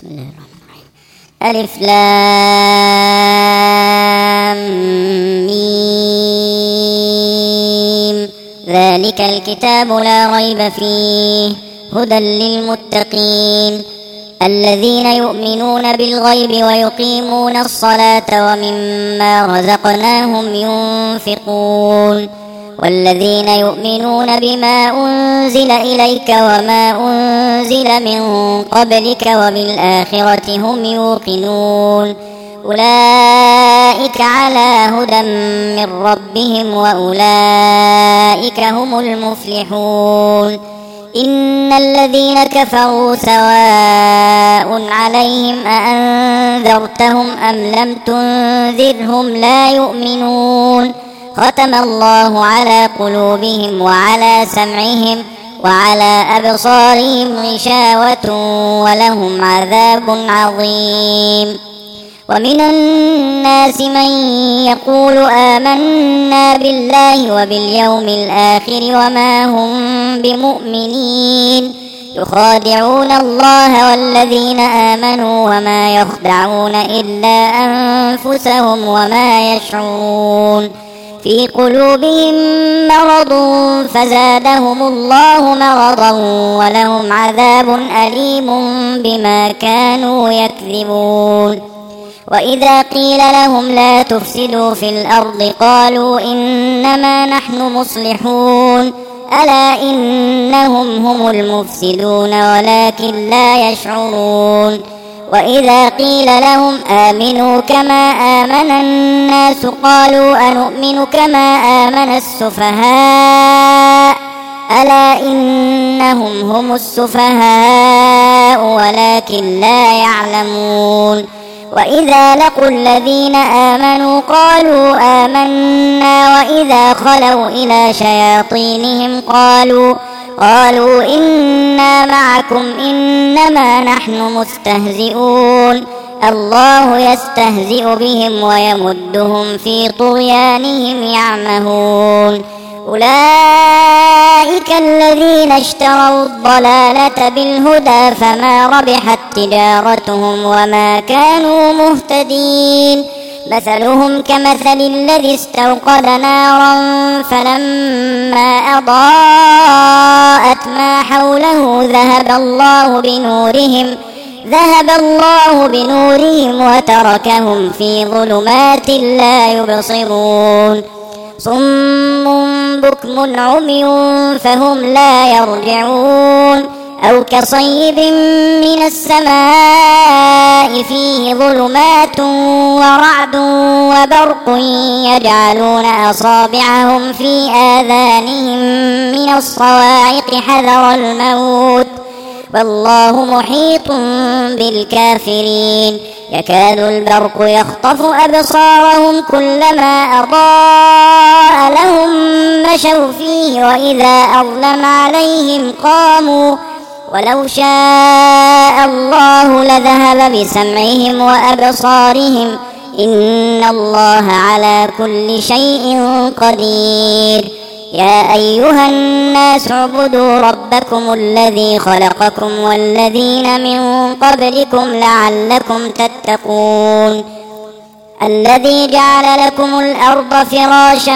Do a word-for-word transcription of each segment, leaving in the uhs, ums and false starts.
بسم الله الرحمن الرحيم. ألف لام ميم. ذلك الكتاب لا ريب فيه هدى للمتقين الذين يؤمنون بالغيب ويقيمون الصلاة ومما رزقناهم ينفقون والذين يؤمنون بما أنزل إليك وما أنزل من قبلك وبالآخرة هم يوقنون أولئك على هدى من ربهم وأولئك هم المفلحون. إن الذين كفروا سواء عليهم أأنذرتهم أم لم تنذرهم لا يؤمنون ختم الله على قلوبهم وعلى سمعهم وعلى أبصارهم غشاوة ولهم عذاب عظيم. ومن الناس من يقول آمنا بالله وباليوم الآخر وما هم بمؤمنين يخادعون الله والذين آمنوا وما يخدعون إلا أنفسهم وما يشعرون. في قلوبهم مرض فزادهم الله مرضا ولهم عذاب أليم بما كانوا يكذبون. وإذا قيل لهم لا تفسدوا في الأرض قالوا إنما نحن مصلحون ألا إنهم هم المفسدون ولكن لا يشعرون. وإذا قيل لهم آمنوا كما آمن الناس قالوا أنؤمن كما آمن السفهاء ألا إنهم هم السفهاء ولكن لا يعلمون. وإذا لقوا الذين آمنوا قالوا آمنا وإذا خلوا إلى شياطينهم قالوا قالوا إنا معكم إنما نحن مستهزئون الله يستهزئ بهم ويمدهم في طغيانهم يعمهون. أولئك الذين اشتروا الضلالة بالهدى فما ربحت تجارتهم وما كانوا مهتدين. مثلهم كمثل الذي استوقد نارا فلما أضاءت ما حوله ذهب الله بنورهم ذهب الله بنورهم وتركهم في ظلمات لا يبصرون. صم بكم عمي فهم لا يرجعون أو كصيب من السماء فيه ظلمات ورعد وبرق يجعلون أصابعهم في آذانهم من الصواعق حذر الموت والله محيط بالكافرين. يكاد البرق يخطف أبصارهم كلما أضاء لهم مشوا فيه وإذا أظلم عليهم قاموا ولو شاء الله لذهب بسمعهم وأبصارهم إن الله على كل شيء قدير. يا أيها الناس اعبدوا ربكم الذي خلقكم والذين من قبلكم لعلكم تتقون الذي جعل لكم الأرض فراشا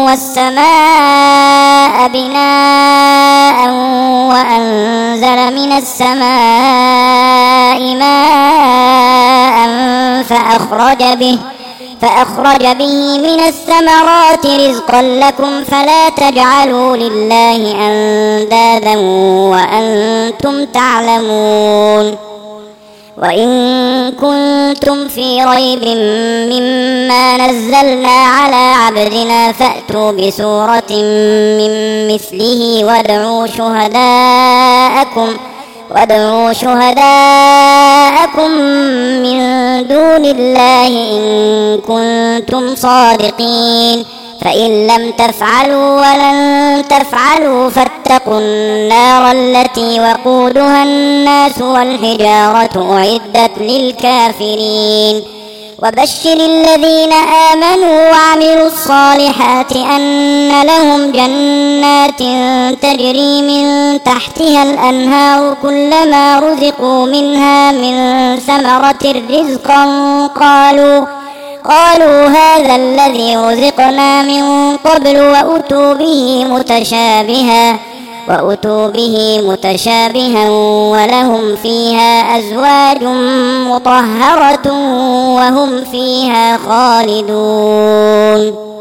والسماء بناء وأنزل من السماء ماء فأخرج به فأخرج به من الثمرات رزقا لكم فلا تجعلوا لله أندادا وأنتم تعلمون. وإن كنتم في ريب مما نزلنا على عبدنا فأتوا بسورة من مثله وادعوا شهداءكم وادعوا شهداءكم من دون الله إن كنتم صادقين فإن لم تفعلوا ولن تفعلوا فاتقوا النار التي وقودها الناس والحجارة أعدت للكافرين. وبشر الذين آمنوا وعملوا الصالحات أن لهم جنات تجري من تحتها الأنهار كلما رزقوا منها من ثمرة رزقا قالوا قالوا هذا الذي رزقنا من قبل وأتوا به متشابها وأتوا به متشابها ولهم فيها أزواج مطهرة وهم فيها خالدون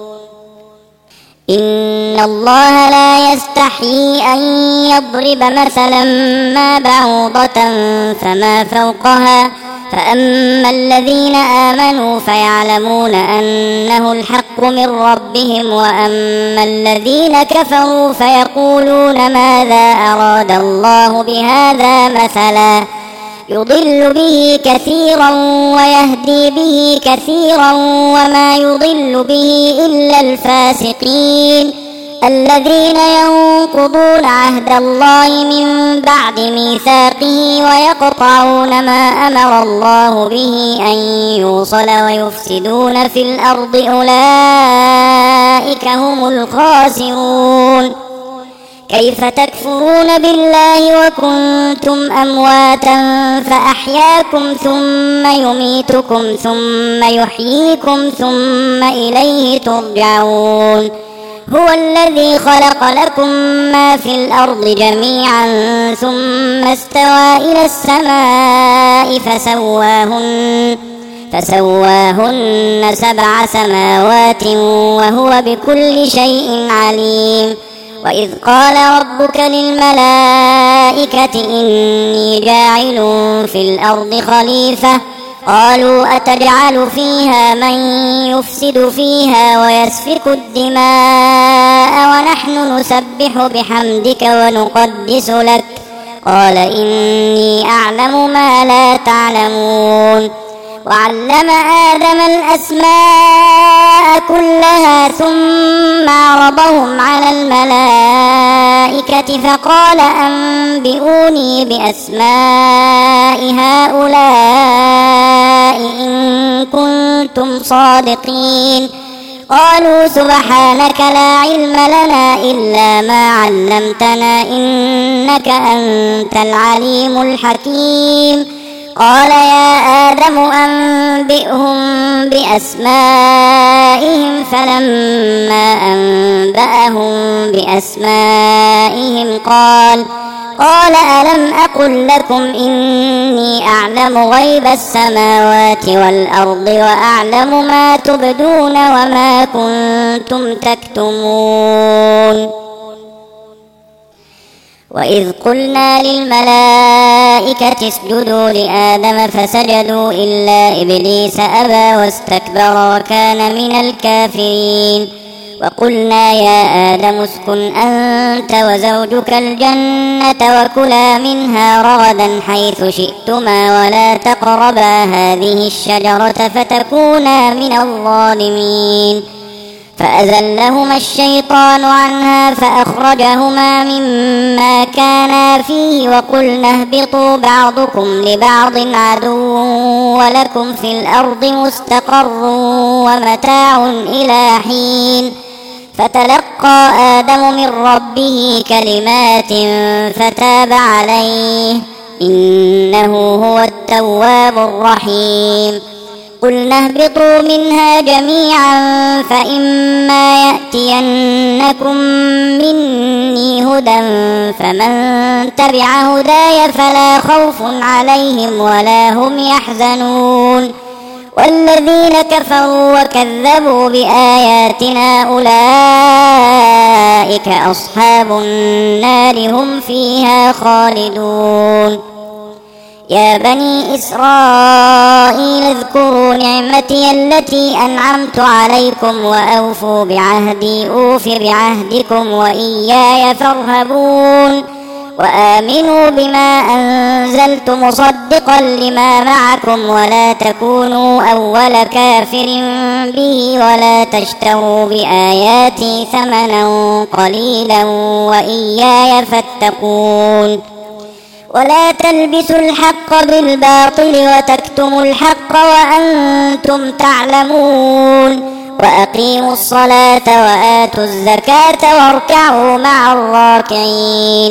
إن الله لا يستحيي أن يضرب مثلا ما بعوضة فما فوقها فأما الذين آمنوا فيعلمون أنه الحق من ربهم وأما الذين كفروا فيقولون ماذا أراد الله بهذا مثلا يضل به كثيرا ويهدي به كثيرا وما يضل به إلا الفاسقين الذين ينقضون عهد الله من بعد ميثاقه ويقطعون ما أمر الله به أن يوصل ويفسدون في الأرض أولئك هم الخاسرون كيف تكفرون بالله وكنتم أمواتا فأحياكم ثم يميتكم ثم يحييكم ثم إليه ترجعون هو الذي خلق لكم ما في الأرض جميعا ثم استوى إلى السماء فسواهن فسواهن سبع سماوات وهو بكل شيء عليم وإذ قال ربك للملائكة إني جاعل في الأرض خليفة قالوا أتجعل فيها من يفسد فيها ويسفك الدماء ونحن نسبح بحمدك ونقدس لك قال إني أعلم ما لا تعلمون وعلم آدم الأسماء كلها ثم عرضهم على الملائكة فقال أنبئوني بأسماء هؤلاء إن كنتم صادقين قالوا سبحانك لا علم لنا إلا ما علمتنا إنك أنت العليم الحكيم قال يا آدم أنبئهم بأسمائهم فلما أنبأهم بأسمائهم قال قال ألم أقل لكم إني أعلم غيب السماوات والأرض وأعلم ما تبدون وما كنتم تكتمون وإذ قلنا للملائكة اسجدوا لآدم فسجدوا إلا إبليس أبى واستكبر وكان من الكافرين وقلنا يا آدم اسكن أنت وزوجك الجنة وكلا منها رغدا حيث شئتما ولا تقربا هذه الشجرة فتكونا من الظالمين فأزلهما الشيطان عنها فأخرجهما مما كانا فيه وقلنا اهبطوا بعضكم لبعض عدو ولكم في الأرض مستقر ومتاع إلى حين فتلقى آدم من ربه كلمات فتاب عليه إنه هو التواب الرحيم قلنا اهبطوا منها جميعا فإما يأتينكم مني هدى فمن تبع هداي فلا خوف عليهم ولا هم يحزنون والذين كفروا وكذبوا بآياتنا أولئك أصحاب النار هم فيها خالدون يا بني إسرائيل اذكروا نعمتي التي أنعمت عليكم وأوفوا بعهدي أوف بعهدكم وإياي فارهبون وآمنوا بما أنزلت مصدقا لما معكم ولا تكونوا أول كافر به ولا تشتروا بآياتي ثمنا قليلا وإياي فاتقون ولا تلبسوا الحق بالباطل وتكتموا الحق وأنتم تعلمون وأقيموا الصلاة وآتوا الزكاة واركعوا مع الراكعين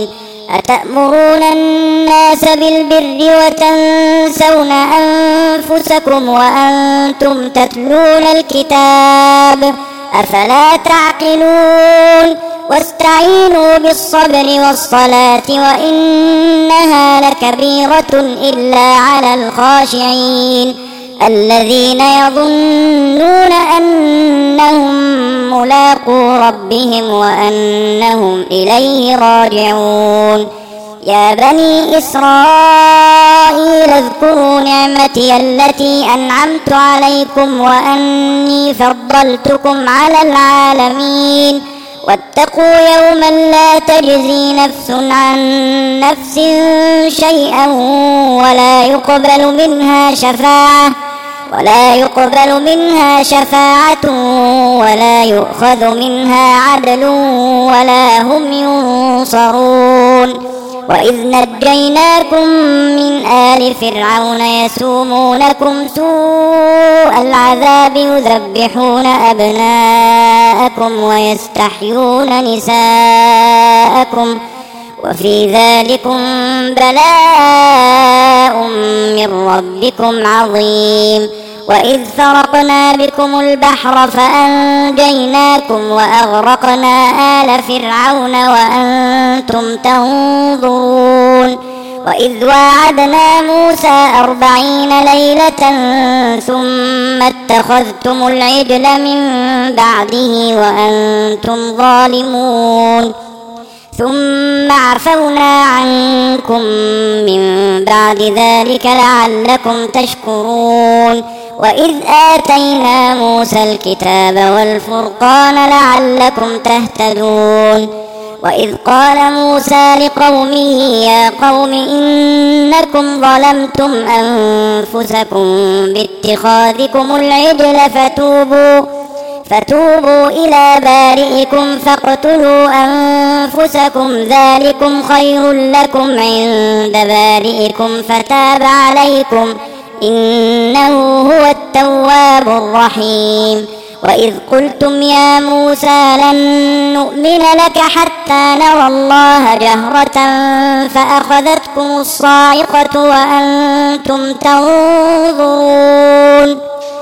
أتأمرون الناس بالبر وتنسون أنفسكم وأنتم تتلون الكتاب أفلا تعقلون واستعينوا بالصبر والصلاة وإنها لكبيرة إلا على الخاشعين الذين يظنون أنهم ملاقو ربهم وأنهم إليه راجعون يا بني إسرائيل اذكروا نعمتي التي أنعمت عليكم وأني فضلتكم على العالمين واتقوا يوما لا تجزي نفس عن نفس شيئا ولا يقبل منها شفاعة ولا يقبل منها شفاعة ولا يؤخذ منها عدل ولا هم ينصرون وإذ نجيناكم من آل فرعون يسومونكم سوء العذاب يذبحون أبناءكم ويستحيون نساءكم وفي ذلكم بلاء من ربكم عظيم وإذ فرقنا بكم البحر فأنجيناكم وأغرقنا آل فرعون وأنتم تنظرون وإذ واعدنا موسى أربعين ليلة ثم اتخذتم العجل من بعده وأنتم ظالمون ثم عفونا عنكم من بعد ذلك لعلكم تشكرون وإذ آتينا موسى الكتاب والفرقان لعلكم تهتدون وإذ قال موسى لقومه يا قوم إنكم ظلمتم أنفسكم باتخاذكم العجل فتوبوا فتوبوا إلى بارئكم فاقتلوا أنفسكم ذلكم خير لكم عند بارئكم فتاب عليكم إنه هو التواب الرحيم وإذ قلتم يا موسى لن نؤمن لك حتى نرى الله جهرة فأخذتكم الصاعقة وأنتم تنظرون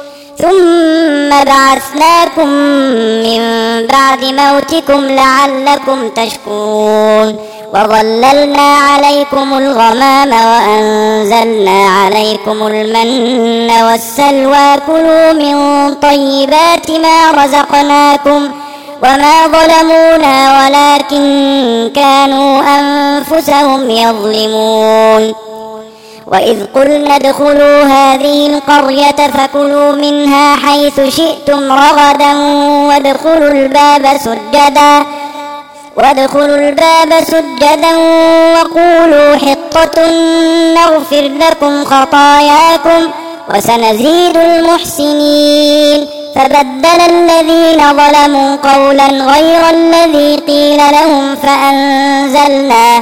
ثم بعثناكم من بعد موتكم لعلكم تشكرون وظللنا عليكم الغمام وأنزلنا عليكم المن والسلوى كلوا من طيبات ما رزقناكم وما ظلمونا ولكن كانوا أنفسهم يظلمون وإذ قلنا ادخلوا هذه القرية فكلوا منها حيث شئتم رغدا وادخلوا الباب سجدا وادخلوا الباب سجدا وقولوا حطة نغفر لكم خطاياكم وسنزيد المحسنين فبدل الذين ظلموا قولا غير الذي قيل لهم فأنزلنا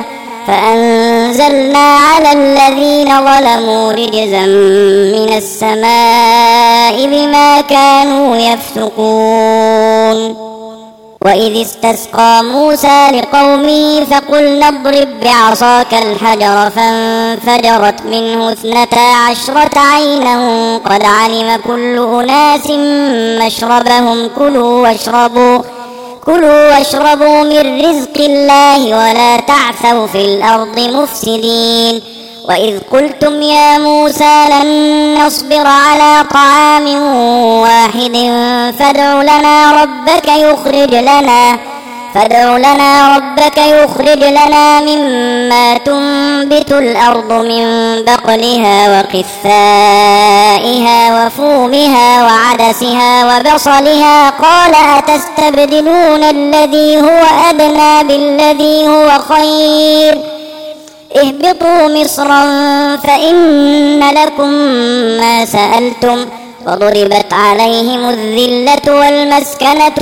فأنزلنا على الذين ظلموا رجزا من السماء بما كانوا يفسقون وإذ استسقى موسى لقومه فقلنا اضرب بعصاك الحجر فانفجرت منه اثنتا عشرة عينا قد علم كل أناس مشربهم كلوا واشربوا كلوا واشربوا من رزق الله ولا تعثوا في الأرض مفسدين وإذ قلتم يا موسى لن نصبر على طعام واحد فادع لنا ربك يخرج لنا فادع لنا ربك يخرج لنا مما تنبت الأرض من بقلها وقثائها وفومها وعدسها وبصلها قال أتستبدلون الذي هو أدنى بالذي هو خير اهبطوا مصرا فإن لكم ما سألتم وضربت عليهم الذلة والمسكنة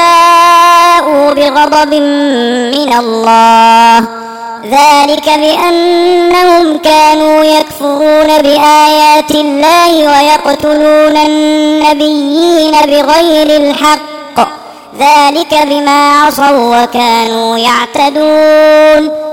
وباءوا بغضب من الله ذلك بأنهم كانوا يكفرون بآيات الله ويقتلون النبيين بغير الحق ذلك بما عصوا وكانوا يعتدون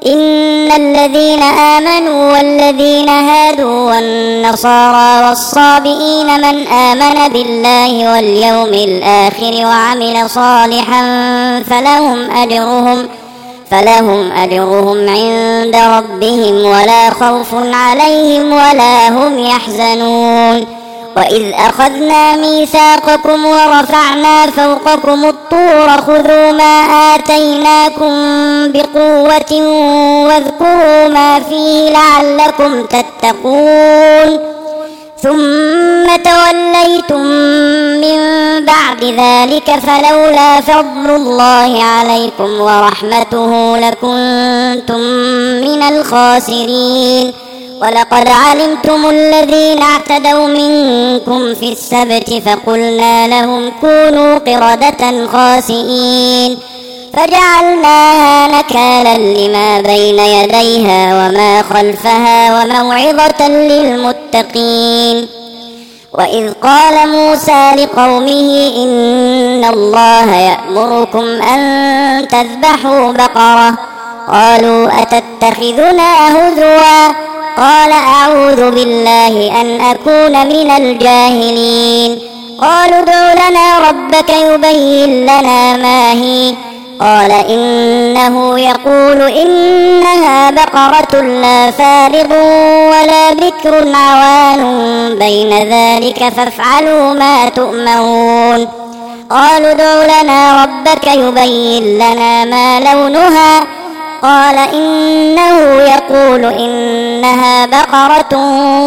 إن الذين آمنوا والذين هادوا والنصارى والصابئين من آمن بالله واليوم الآخر وعمل صالحا فلهم أجرهم فلهم أجرهم عند ربهم ولا خوف عليهم ولا هم يحزنون. وإذ أخذنا ميثاقكم ورفعنا فوقكم الطور خذوا ما آتيناكم بقوة واذكروا ما فيه لعلكم تتقون ثم توليتم من بعد ذلك فلولا فضل الله عليكم ورحمته لكنتم من الخاسرين. ولقد علمتم الذين اعتدوا منكم في السبت فقلنا لهم كونوا قردة خاسئين فجعلناها نكالا لما بين يديها وما خلفها وموعظة للمتقين. وإذ قال موسى لقومه إن الله يأمركم أن تذبحوا بقرة قالوا أتتخذنا هزوا قال أعوذ بالله أن أكون من الجاهلين. قالوا ادع لنا ربك يبين لنا ما هي قال إنه يقول إنها بقرة لا فارض ولا بكر عوان بين ذلك فافعلوا ما تؤمرون. قالوا ادع لنا ربك يبين لنا ما لونها قال إنه يقول إنها بقرة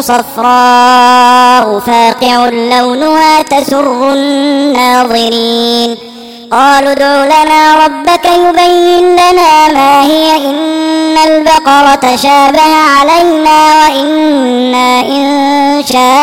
صفراء فاقع لونها تسر الناظرين. قالوا ادع لنا ربك يبين لنا ما هي إن البقرة شابه علينا وإنا إن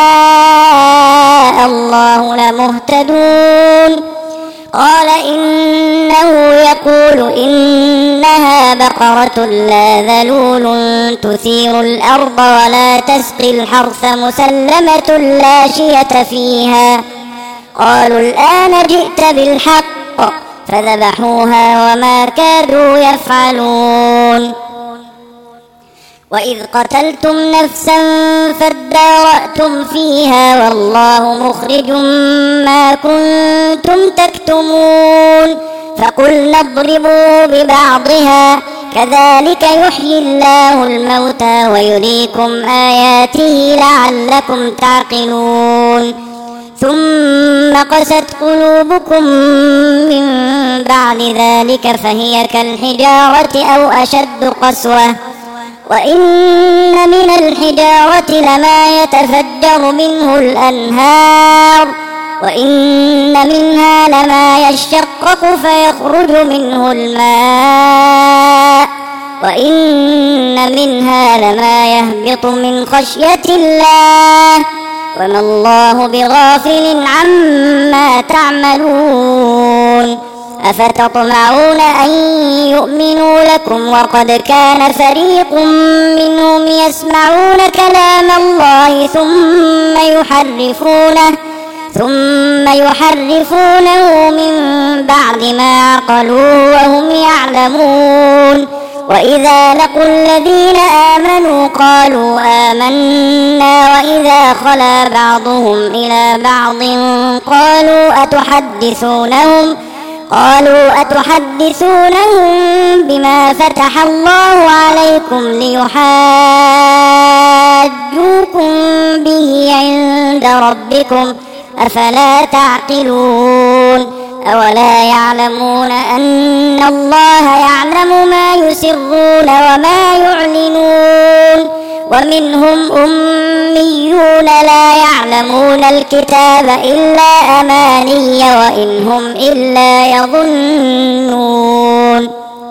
شاء الله لمهتدون. قال إنه يقول إنها بقرة لا ذلول تثير الأرض ولا تسقي الحرث مسلمة لا شية فيها. قالوا الآن جئت بالحق فذبحوها وما كادوا يفعلون. وإذ قتلتم نفسا فادارأتم فيها والله مخرج ما كنتم تكتمون فقلنا اضربوا ببعضها كذلك يحيي الله الموتى ويريكم آياته لعلكم تعقلون. ثم قست قلوبكم من بعد ذلك فهي كالحجارة أو أشد قسوة وإن من الحجارة لما يتفجر منه الأنهار وإن منها لما يشقق فيخرج منه الماء وإن منها لما يهبط من خشية الله وما الله بغافل عما تعملون. أفتطمعون أن يؤمنوا لكم وقد كان فريق منهم يسمعون كلام الله ثم يحرفونه ثم يحرفونه من بعد ما عقلوه وهم يعلمون. وإذا لقوا الذين آمنوا قالوا آمنا وإذا خلا بعضهم إلى بعض قالوا أتحدثونهم قالوا أتحدثونهم بما فتح الله عليكم ليحاجوكم به عند ربكم أفلا تعقلون. أولا يعلمون أن الله يعلم ما يسرون وما يعلنون. ومنهم أميون لا يعلمون الكتاب إلا أماني وإن هم إلا يظنون.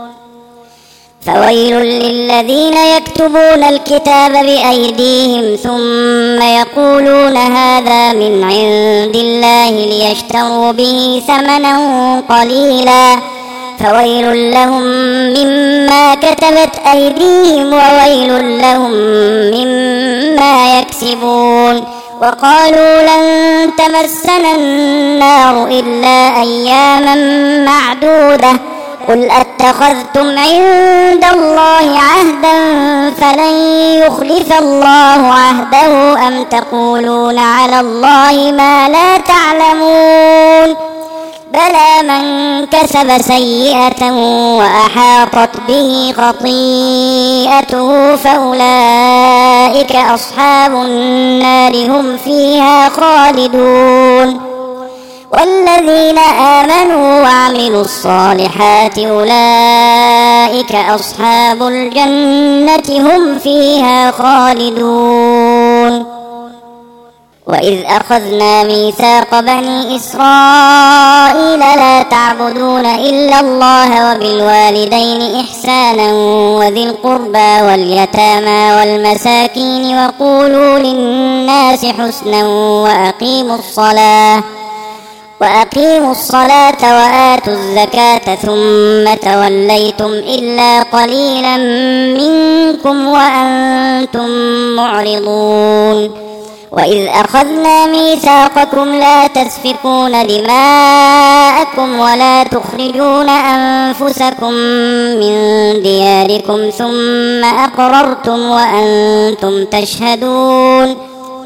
فويل للذين يكتبون الكتاب بأيديهم ثم يقولون هذا من عند الله ليشتروا به ثمنا قليلا فويل لهم مما كتبت أيديهم وويل لهم مما يكسبون. وقالوا لن تمسنا النار إلا أياما معدودة قل أتخذتم عند الله عهدا فلن يخلف الله عهده أم تقولون على الله ما لا تعلمون بلى من كسب سيئة وأحاطت به خطيئته فأولئك أصحاب النار هم فيها خالدون والذين آمنوا وعملوا الصالحات أولئك أصحاب الجنة هم فيها خالدون وإذ أخذنا ميثاق بني إسرائيل لا تعبدون إلا الله وبالوالدين إحسانا وذي القربى واليتامى والمساكين وقولوا للناس حسنا وأقيموا الصلاة وأقيموا الصلاة وآتوا الزكاة ثم توليتم إلا قليلا منكم وأنتم معرضون وإذ أخذنا ميثاقكم لا تسفكون دماءكم ولا تخرجون أنفسكم من دياركم ثم أقررتم وأنتم تشهدون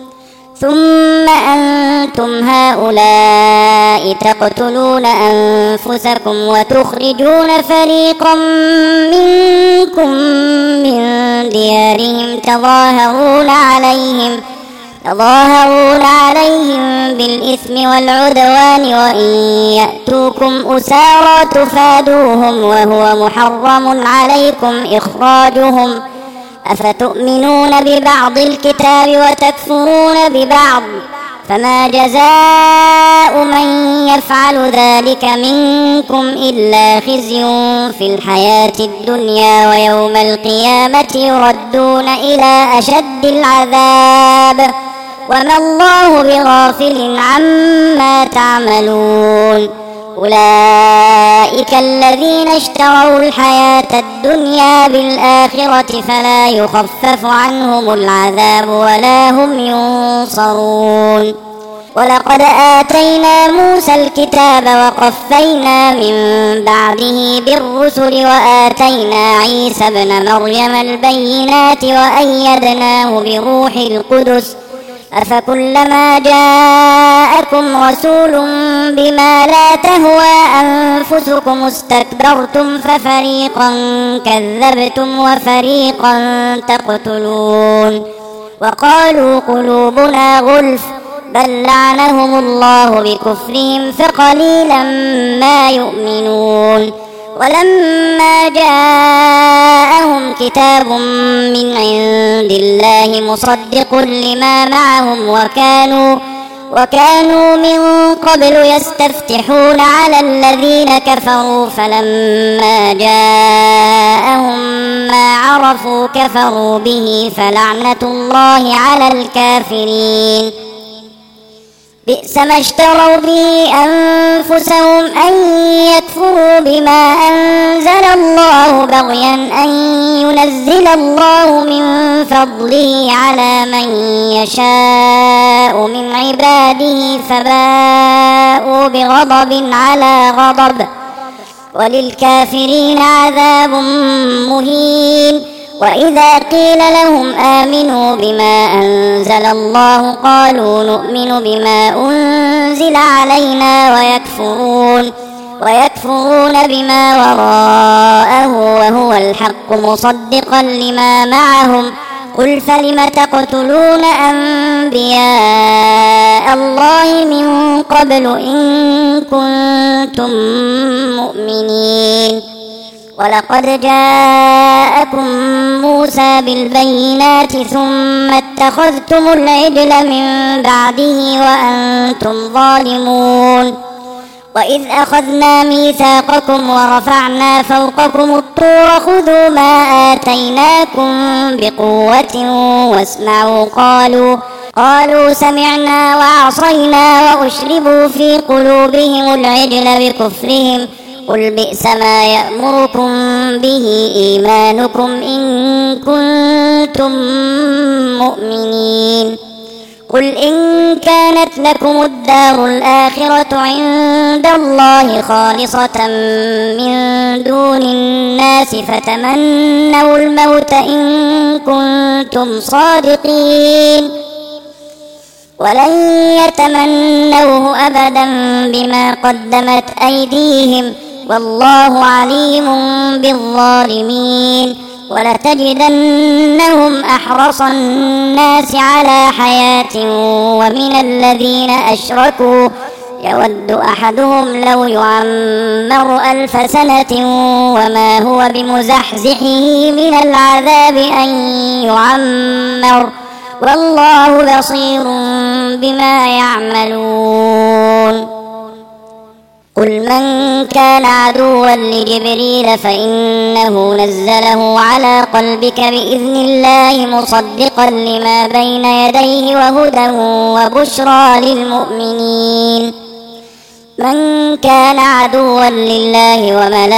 ثم أنتم هؤلاء تقتلون أنفسكم وتخرجون فريقا منكم من ديارهم تظاهرون عليهم تظاهرون عليهم بالإثم والعدوان وإن يأتوكم أسارى تفادوهم وهو محرم عليكم إخراجهم أفتؤمنون ببعض الكتاب وتكفرون ببعض فما جزاء من يفعل ذلك منكم إلا خزي في الحياة الدنيا ويوم القيامة يردون إلى أشد العذاب وما الله بغافل عما تعملون أولئك الذين اشتروا الحياة الدنيا بالآخرة فلا يخفف عنهم العذاب ولا هم ينصرون ولقد آتينا موسى الكتاب وقفينا من بعده بالرسل وآتينا عيسى ابن مريم البينات وأيدناه بروح القدس أفكلما جاءكم رسول بما لا تهوى أنفسكم استكبرتم ففريقا كذبتم وفريقا تقتلون وقالوا قلوبنا غلف بل لعنهم الله بكفرهم فقليلا ما يؤمنون ولما جاءهم كتاب من عند الله مصدق لما معهم وكانوا وكانوا من قبل يستفتحون على الذين كفروا فلما جاءهم ما عرفوا كفروا به فلعنة الله على الكافرين بئس ما اشتروا به أنفسهم أن يكفروا بما أنزل الله بغيا أن ينزل الله من فضله على من يشاء من عباده فباءوا بغضب على غضب وللكافرين عذاب مهين وإذا قيل لهم آمنوا بما أنزل الله قالوا نؤمن بما أنزل علينا ويكفرون ويكفرون بما وراءه وهو الحق مصدقا لما معهم قل فلم تقتلون أنبياء الله من قبل إن كنتم مؤمنين ولقد جاءكم موسى بالبينات ثم اتخذتم العجل من بعده وأنتم ظالمون وإذ أخذنا ميثاقكم ورفعنا فوقكم الطور خذوا ما آتيناكم بقوة واسمعوا قالوا قالوا سمعنا وعصينا وأشربوا في قلوبهم العجل بكفرهم قل بئس ما يأمركم به إيمانكم إن كنتم مؤمنين قل إن كانت لكم الدار الآخرة عند الله خالصة من دون الناس فتمنوا الموت إن كنتم صادقين ولن يتمنوه أبدا بما قدمت أيديهم والله عليم بالظالمين ولتجدنهم أحرص الناس على حياة ومن الذين أشركوا يود أحدهم لو يعمر ألف سنة وما هو بمزحزحه من العذاب أن يعمر والله بصير بما يعملون قل من كان عدوا لجبريل فإنه نزله على قلبك بإذن الله مصدقا لما بين يديه وهدى وبشرى للمؤمنين من كان عدوا لله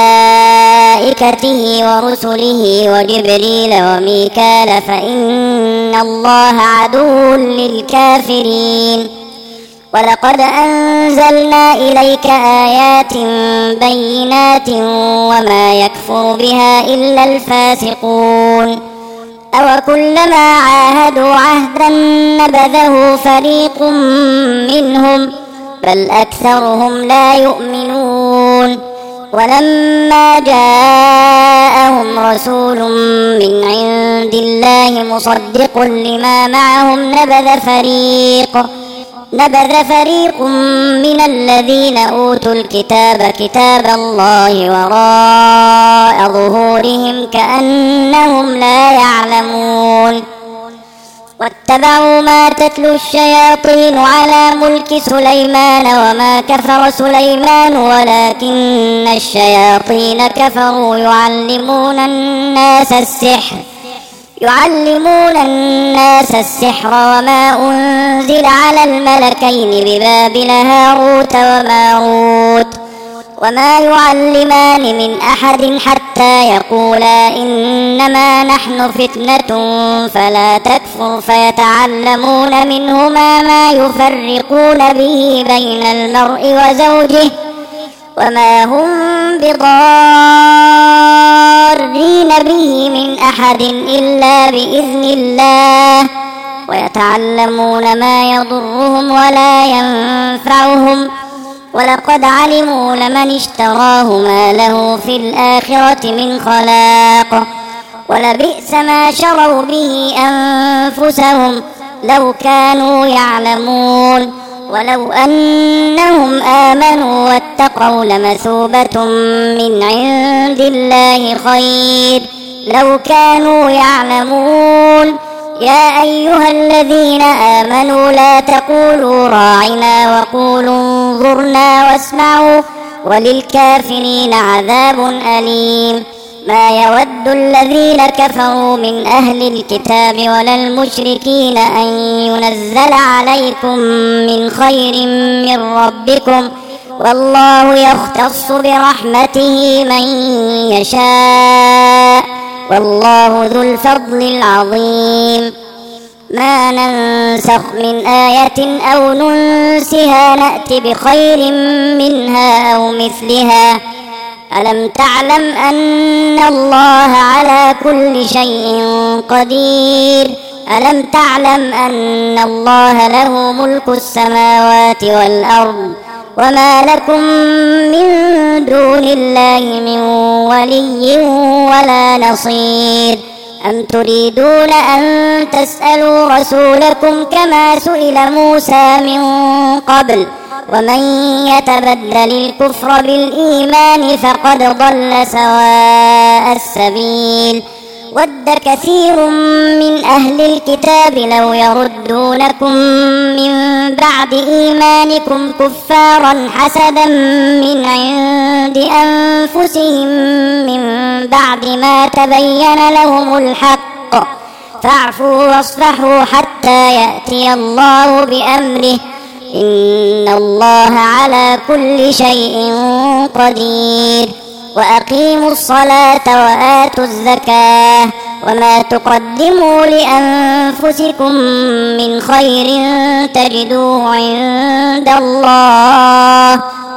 وملائكته ورسله وجبريل وميكال فإن الله عدو للكافرين ولقد أنزلنا إليك آيات بينات وما يكفر بها إلا الفاسقون أوكلما عاهدوا عهدا نبذه فريق منهم بل أكثرهم لا يؤمنون ولما جاءهم رسول من عند الله مصدق لما معهم نبذ فريق نبذ فريق من الذين أوتوا الكتاب كتاب الله وراء ظهورهم كأنهم لا يعلمون واتبعوا ما تتلو الشياطين على ملك سليمان وما كفر سليمان ولكن الشياطين كفروا يعلمون الناس السحر يعلمون الناس السحر وما أنزل على الملكين ببابل هاروت وماروت وما يعلمان من أحد حتى يقولا إنما نحن فتنة فلا تكفر فيتعلمون منهما ما يفرقون به بين المرء وزوجه وما هم بضارين به من أحد إلا بإذن الله ويتعلمون ما يضرهم ولا ينفعهم ولقد علموا لمن اشتراه ما له في الآخرة من خلاق ولبئس ما شروا به أنفسهم لو كانوا يعلمون ولو أنهم آمنوا واتقوا لمثوبة من عند الله خير لو كانوا يعلمون يا أيها الذين آمنوا لا تقولوا راعنا وقولوا انظرنا واسمعوا وللكافرين عذاب أليم ما يود الذين كفروا من أهل الكتاب ولا المشركين أن ينزل عليكم من خير من ربكم والله يختص برحمته من يشاء والله ذو الفضل العظيم ما ننسخ من آية أو ننسها نأت بخير منها أو مثلها ألم تعلم أن الله على كل شيء قدير ألم تعلم أن الله له ملك السماوات والأرض وما لكم من دون الله من ولي ولا نصير أم تريدون أن تسألوا رسولكم كما سئل موسى من قبل ومن يتبدل الكفر بالإيمان فقد ضل سواء السبيل ود كثير من أهل الكتاب لو يردونكم من بعد إيمانكم كفارا حسدا من عند أنفسهم من بعد ما تبين لهم الحق فاعفوا واصفحوا حتى يأتي الله بأمره إن الله على كل شيء قدير وأقيموا الصلاة وآتوا الزكاة وما تقدموا لأنفسكم من خير تجدوه عند الله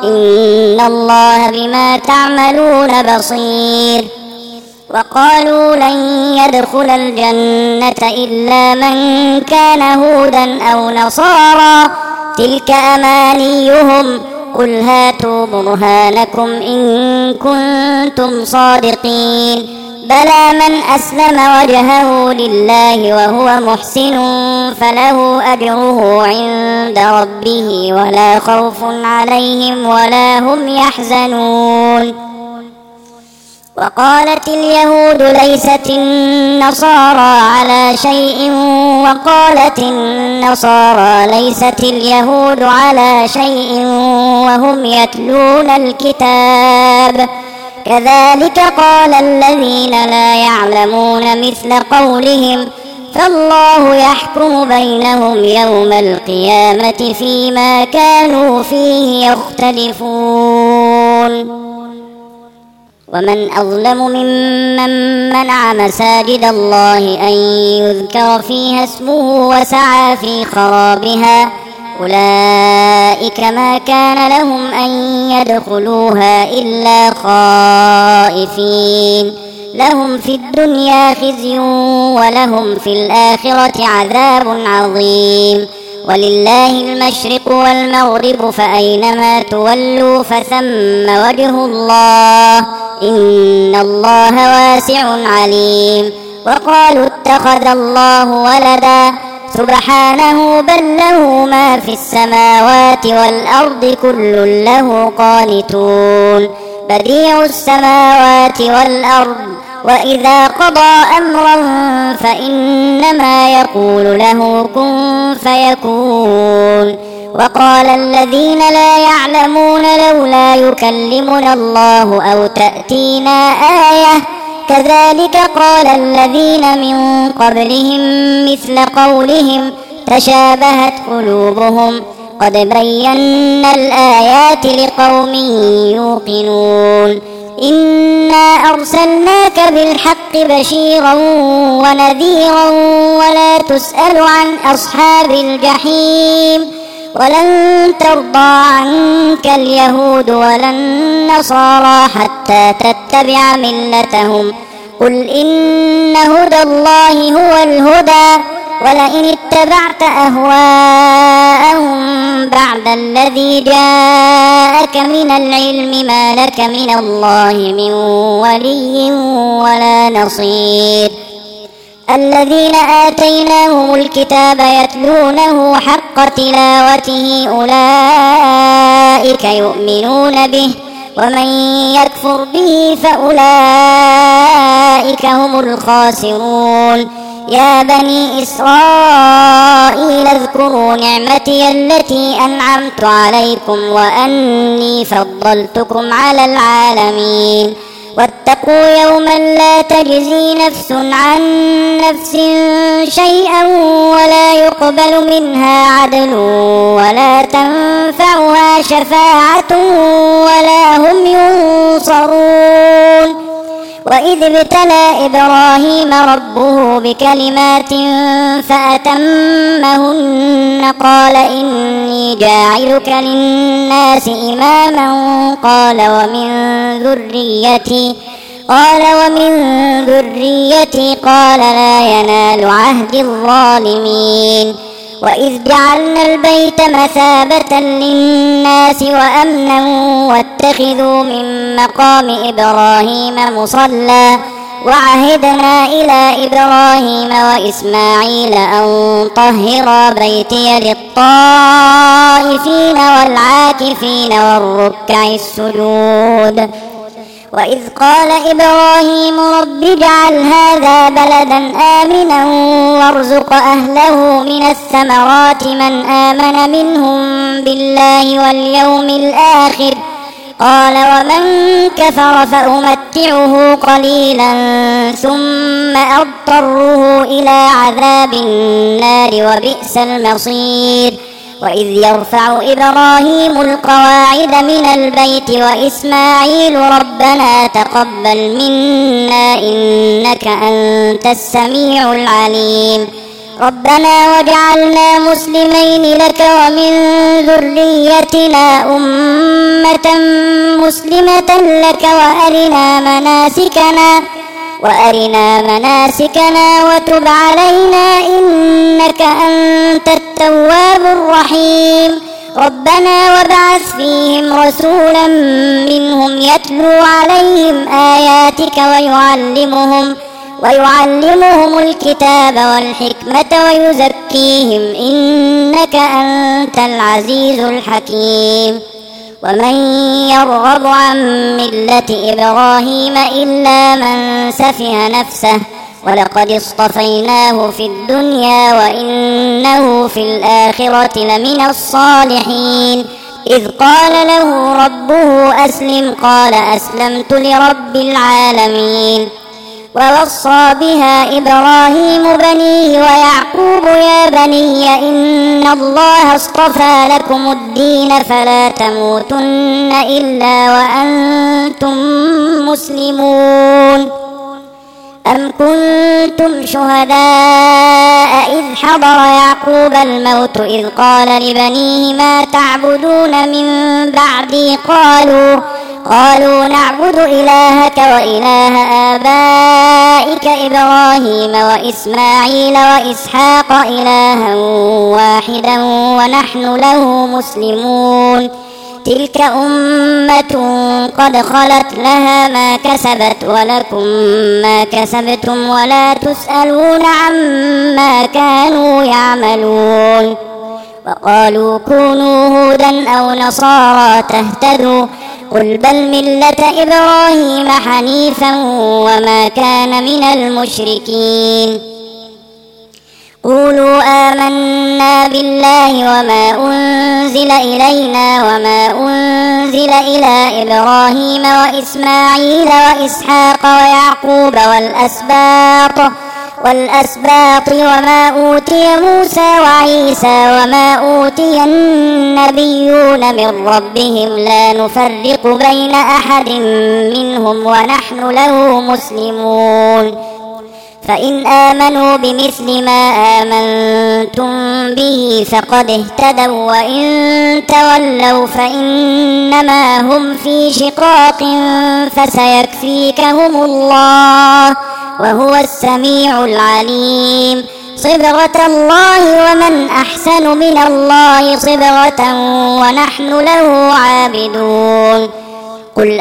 إن الله بما تعملون بصير. وقالوا لن يدخل الجنة إلا من كان هودا أو نصارى تلك أمانيهم قل هاتوا برهانكم إن كنتم صادقين بلى من أسلم وجهه لله وهو محسن فله أجره عند ربه ولا خوف عليهم ولا هم يحزنون. وقالت اليهود ليست النصارى على شيء وقالت النصارى ليست اليهود على شيء وهم يتلون الكتاب كذلك قال الذين لا يعلمون مثل قولهم فالله يحكم بينهم يوم القيامة فيما كانوا فيه يختلفون. ومن أظلم ممن منع مساجد الله أن يذكر فيها اسمه وسعى في خرابها أولئك ما كان لهم أن يدخلوها إلا خائفين لهم في الدنيا خزي ولهم في الآخرة عذاب عظيم. ولله المشرق والمغرب فأينما تولوا فثم وجه الله إن الله واسع عليم. وقالوا اتخذ الله ولدا سبحانه بل له ما في السماوات والأرض كل له قانتون بديع السماوات والأرض وإذا قضى أمرا فإنما يقول له كن فيكون. وقال الذين لا يعلمون لولا يكلمنا الله أو تأتينا آية كذلك قال الذين من قبلهم مثل قولهم تشابهت قلوبهم قد بينا الآيات لقوم يوقنون. إنا أرسلناك بالحق بشيرا ونذيرا ولا تسأل عن أصحاب الجحيم ولن ترضى عنك اليهود ولا النصارى حتى تتبع ملتهم قل إن هدى الله هو الهدى ولئن اتبعت أهواءهم بعد الذي جاءك من العلم ما لك من الله من ولي ولا نصير. الذين آتيناهم الكتاب يتلونه حق تلاوته أولئك يؤمنون به ومن يكفر به فأولئك هم الخاسرون. يا بني إسرائيل اذكروا نعمتي التي أنعمت عليكم وأني فضلتكم على العالمين واتقوا يوما لا تجزي نفس عن نفس شيئا ولا يقبل منها عدل ولا تنفعها شفاعة ولا هم ينصرون. وإذ ابتلى إبراهيم ربه بكلمات فأتمهن قال إني جاعلك للناس إماما قال ومن ذريتي قال ومن ذريتي قال لا ينال عهد الظالمين. وإذ جعلنا البيت مثابة للناس وأمنا واتخذوا من مقام إبراهيم مصلى وعهدنا إلى إبراهيم وإسماعيل أن طهرا بيتي للطائفين والعاكفين والركع السجود. وإذ قال إبراهيم رب اجعل هذا بلدا آمنا وارزق أهله من الثمرات من آمن منهم بالله واليوم الآخر قال ومن كفر فأمتعه قليلا ثم أضطره إلى عذاب النار وبئس المصير. وإذ يرفع إبراهيم القواعد من البيت وإسماعيل ربنا تقبل منا إنك أنت السميع العليم. ربنا واجعلنا مسلمين لك ومن ذريتنا أمة مسلمة لك وأرنا مناسكنا وأرنا مناسكنا وتب علينا إنك أنت التواب الرحيم ربنا وابعث فيهم رسولا منهم يتلو عليهم آياتك ويعلمهم ويعلمهم الكتاب والحكمة ويزكيهم إنك أنت العزيز الحكيم ومن يرغب عن ملة إبراهيم إلا من سفه نفسه ولقد اصطفيناه في الدنيا وإنه في الآخرة لمن الصالحين إذ قال له ربه أسلم قال أسلمت لرب العالمين ووصى بها إبراهيم بنيه ويعقوب يا بني إن الله اصطفى لكم الدين فلا تموتن إلا وأنتم مسلمون أم كنتم شهداء إذ حضر يعقوب الموت إذ قال لبنيه ما تعبدون من بعدي قالوا قالوا نعبد إلهك وإله آبائك إبراهيم وإسماعيل وإسحاق إلها واحدا ونحن له مسلمون تلك أمة قد خلت لها ما كسبت ولكم ما كسبتم ولا تسألون عما كانوا يعملون وقالوا كونوا هودا أو نصارى تهتدوا قل بل ملة إبراهيم حنيفا وما كان من المشركين قولوا آمنا بالله وما أنزل إلينا وما أنزل إلى إبراهيم وإسماعيل وإسحاق ويعقوب والأسباط والأسباط وما أوتي موسى وعيسى وما أوتي النبيون من ربهم لا نفرق بين أحد منهم ونحن له مسلمون فإن آمنوا بمثل ما آمنتم به فقد اهتدوا وإن تولوا فإنما هم في شقاق فسيكفيكهم الله وهو السميع العليم صبغة الله ومن أحسن من الله صبغة ونحن له عابدون قل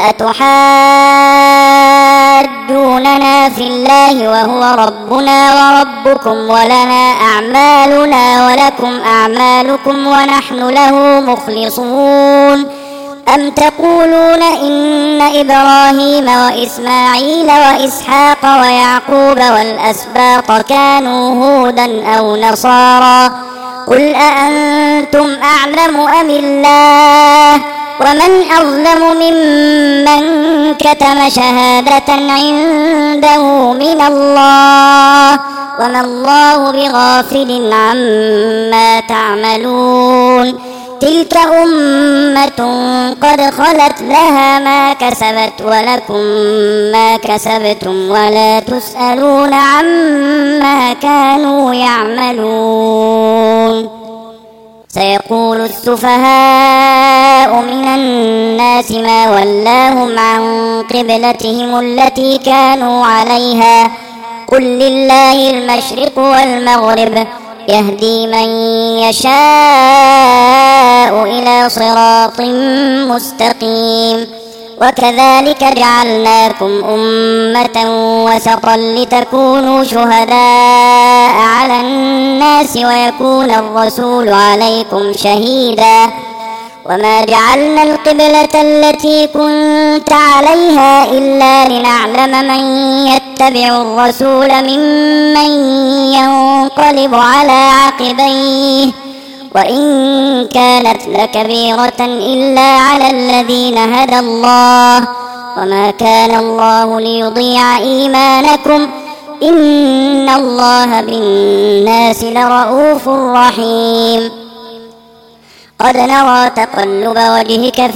أتحاجوننا في الله وهو ربنا وربكم ولنا أعمالنا ولكم أعمالكم ونحن له مخلصون أم تقولون إن إبراهيم وإسماعيل وإسحاق ويعقوب والأسباط كانوا هودا أو نصارى قل أأنتم أعلم أم الله ومن أظلم ممن كتم شهادة عنده من الله وما الله بغافل عما تعملون تلك أمة قد خلت لها ما كسبت ولكم ما كسبتم ولا تسألون عما كانوا يعملون سيقول السفهاء من الناس ما ولاهم عن قبلتهم التي كانوا عليها قل لله المشرق والمغرب يهدي من يشاء إلى صراط مستقيم وكذلك جعلناكم أمة وسطا لتكونوا شهداء على الناس ويكون الرسول عليكم شهيدا وما جعلنا القبلة التي كنت عليها إلا لنعلم من يتبع الرسول ممن ينقلب على عقبيه وإن كانت لكبيرة إلا على الذين هدى الله وما كان الله ليضيع إيمانكم إن الله بالناس لرؤوف رحيم قد نرى تقلب وجهك في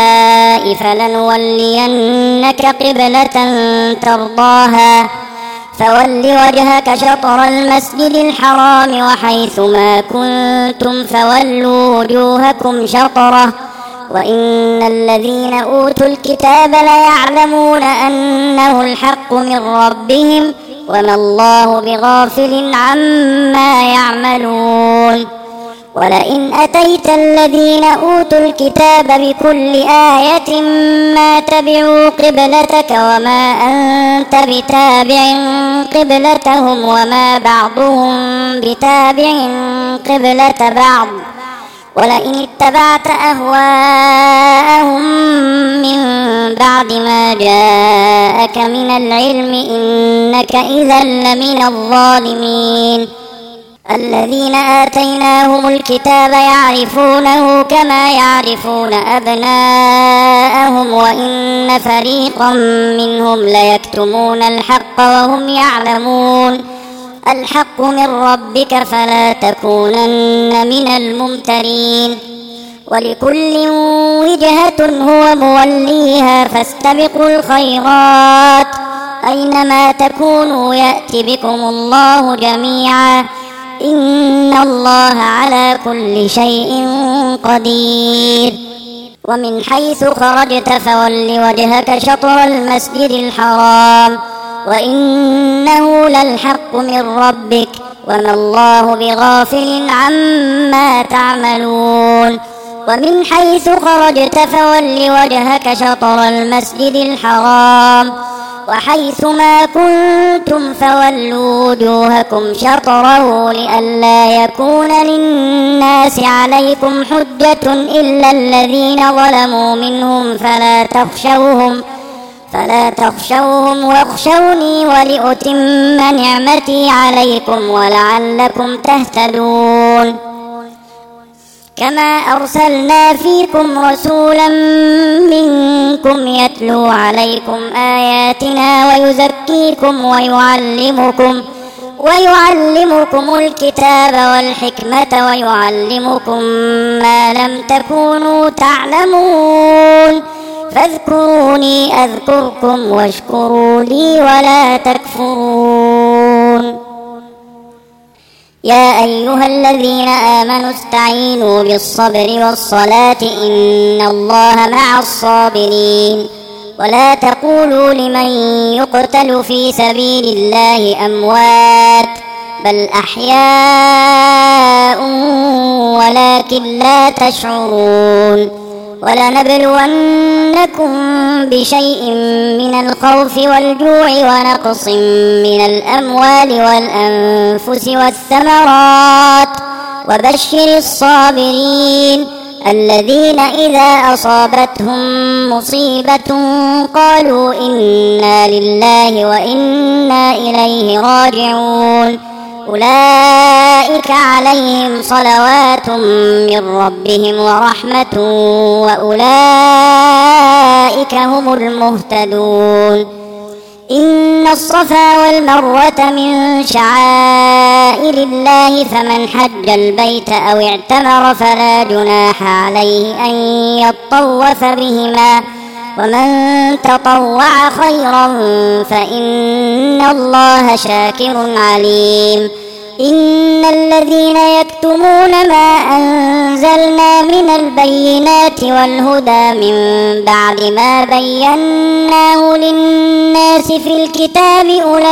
السماء فلنولينك قبلة ترضاها فول وجهك شطر المسجد الحرام وحيث ما كنتم فولوا وجوهكم شطره وإن الذين أوتوا الكتاب ليعلمون أنه الحق من ربهم وما الله بغافل عما يعملون. ولئن أتيت الذين أوتوا الكتاب بكل آية ما تبعوا قبلتك وما أنت بتابع قبلتهم وما بعضهم بتابع قبلة بعض ولئن اتبعت أهواءهم من بعد ما جاءك من العلم إنك إذا لمن الظالمين. الذين آتيناهم الكتاب يعرفونه كما يعرفون أبناءهم وإن فريقا منهم ليكتمون الحق وهم يعلمون. الحق من ربك فلا تكونن من الممترين. ولكل وجهة هو موليها فاستبقوا الخيرات أينما تكونوا يأت بكم الله جميعا إن الله على كل شيء قدير. ومن حيث خرجت فول وجهك شطر المسجد الحرام وإنه للحق من ربك وما الله بغافل عما تعملون. ومن حيث خرجت فول وجهك شطر المسجد الحرام وحيث ما كنتم فولوا وجوهكم شطره لئلا يكون للناس عليكم حجة إلا الذين ظلموا منهم فلا تخشوهم فلا تخشوهم واخشوني ولأتم نعمتي عليكم ولعلكم تهتدون. كما أرسلنا فيكم رسولا منكم يتلو عليكم آياتنا ويزكيكم ويعلمكم ويعلمكم الكتاب والحكمة ويعلمكم ما لم تكونوا تعلمون فاذكروني أذكركم واشكروا لي ولا تكفرون. يا أيها الذين آمنوا استعينوا بالصبر والصلاة إن الله مع الصابرين. ولا تقولوا لمن يقتل في سبيل الله أموات بل أحياء ولكن لا تشعرون. ولنبلونكم بشيء من الخوف والجوع ونقص من الأموال والأنفس والثمرات وبشر الصابرين الذين إذا أصابتهم مصيبة قالوا إنا لله وإنا إليه راجعون. أولئك عليهم صلوات من ربهم ورحمة وأولئك هم المهتدون. إن الصفا والمروة من شعائر الله فمن حج البيت أو اعتمر فلا جناح عليه أن يطوف بهما ومن تطوع خيرا فإن الله شاكر عليم. إن الذين يكتمون ما أنزلنا من البينات والهدى من بعد ما بيناه للناس في الكتاب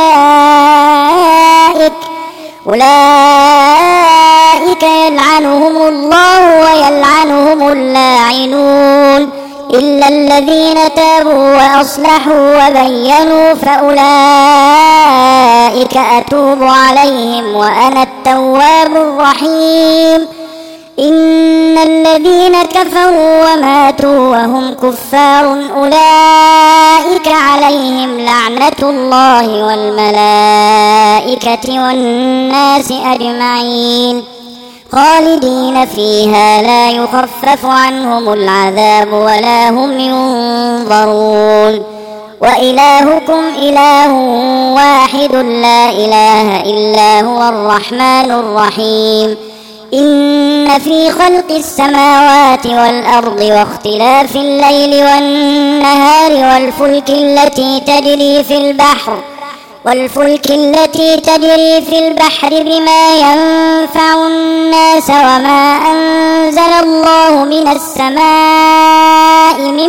أولئك أولئك يلعنهم الله ويلعنهم اللاعنون إلا الذين تابوا وأصلحوا وبينوا فأولئك أتوب عليهم وأنا التواب الرحيم. إن الذين كفروا وماتوا وهم كفار أولئك عليهم لعنة الله والملائكة والناس أجمعين خالدين فيها لا يخفف عنهم العذاب ولا هم ينظرون. وإلهكم إله واحد لا إله إلا هو الرحمن الرحيم. إن في خلق السماوات والأرض واختلاف الليل والنهار والفلك التي تجري في البحر والفلك التي تجري في البحر بما ينفع الناس وما أنزل الله من السماء من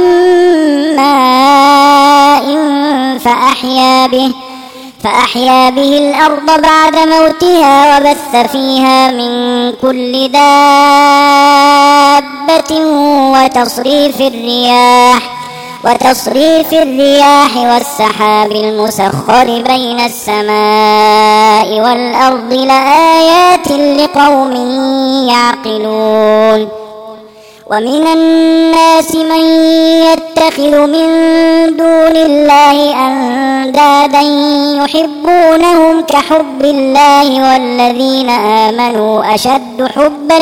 ماء فأحيا به فأحيا به الأرض بعد موتها وبث فيها من كل دابة وتصريف الرياح وتصريف الرياح والسحاب المسخر بين السماء والأرض لآيات لقوم يعقلون. ومن الناس من يتخذ من دون الله أندادا يحبونهم كحب الله والذين آمنوا أشد حبا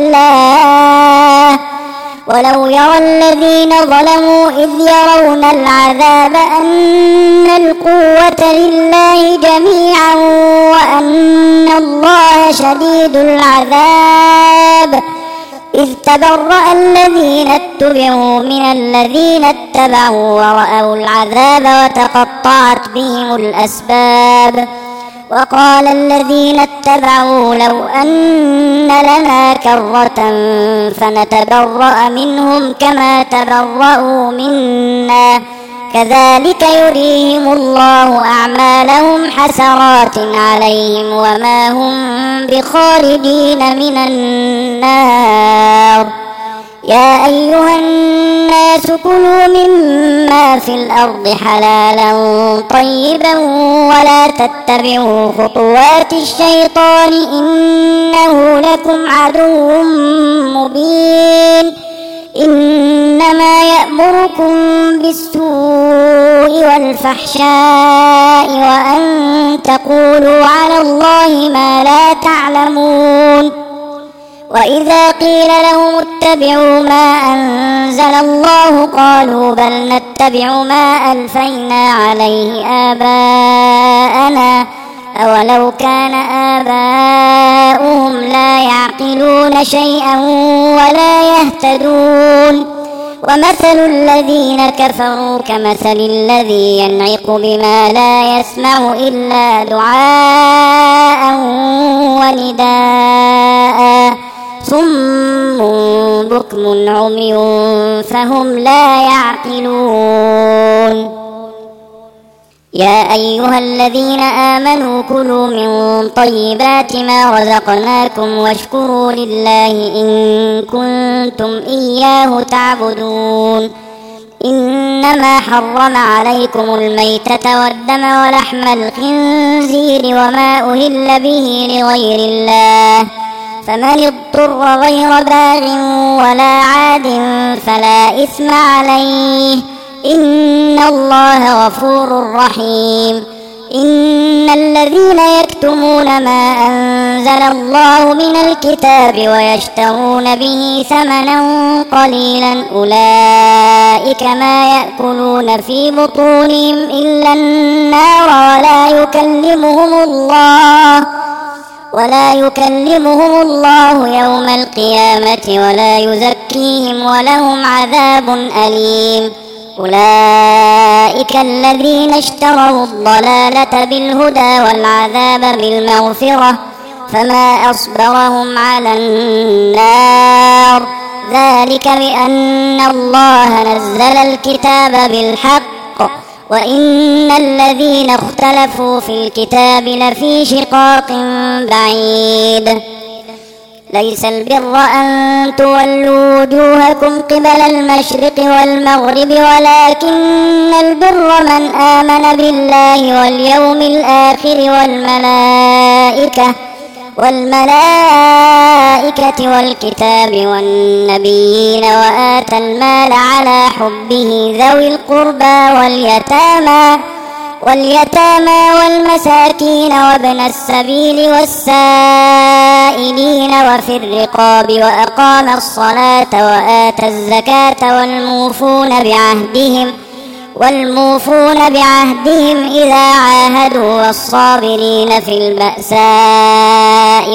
لله ولو يرى الذين ظلموا إذ يرون العذاب أن القوة لله جميعا وأن الله شديد العذاب إذ تبرأ الذين اتبعوا من الذين اتبعوا ورأوا العذاب وتقطعت بهم الأسباب. وقال الذين اتبعوا لو أن لنا كرة فنتبرأ منهم كما تبرأوا منا كذلك يريهم الله أعمالهم حسرات عليهم وما هم بخارجين من النار. يا أيها الناس كلوا مما في الأرض حلالا طيبا ولا تتبعوا خطوات الشيطان إنه لكم عدو مبين. إنما يأمركم بالسوء والفحشاء وأن تقولوا على الله ما لا تعلمون. وإذا قيل لهم اتبعوا ما أنزل الله قالوا بل نتبع ما ألفينا عليه آباءنا أولو كان آباؤهم لا يعقلون شيئا ولا يهتدون. ومثل الذين كفروا كمثل الذي ينعق بما لا يسمع إلا دعاء ونداء صم بكم عمي فهم لا يعقلون. يا أيها الذين آمنوا كلوا من طيبات ما رزقناكم واشكروا لله إن كنتم إياه تعبدون. إنما حرم عليكم الميتة والدم ولحم الخنزير وما أهل به لغير الله فمن اضطر غير باغ ولا عاد فلا إثم عليه إن الله غفور رحيم. إن الذين يكتمون ما أنزل الله من الكتاب ويشترون به ثمنا قليلا أولئك ما يأكلون في بطونهم إلا النار ولا يكلمهم الله ولا يكلمهم الله يوم القيامة ولا يزكيهم ولهم عذاب أليم. أولئك الذين اشتروا الضلالة بالهدى والعذاب بالمغفرة فما أصبرهم على النار ذلك بأن الله نزل الكتاب بالحق وإن الذين اختلفوا في الكتاب لفي شقاق بعيد. ليس البر أن تولوا وجوهكم قبل المشرق والمغرب ولكن البر من آمن بالله واليوم الآخر والملائكة والملائكة والكتاب والنبيين وآتى المال على حبه ذوي القربى واليتامى واليتامى والمساكين وابن السبيل والسائلين وفي الرقاب وأقام الصلاة وآتى الزكاة والموفون بعهدهم والموفون بعهدهم إذا عاهدوا والصابرين في البأساء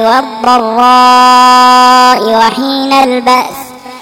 والضراء وحين البأس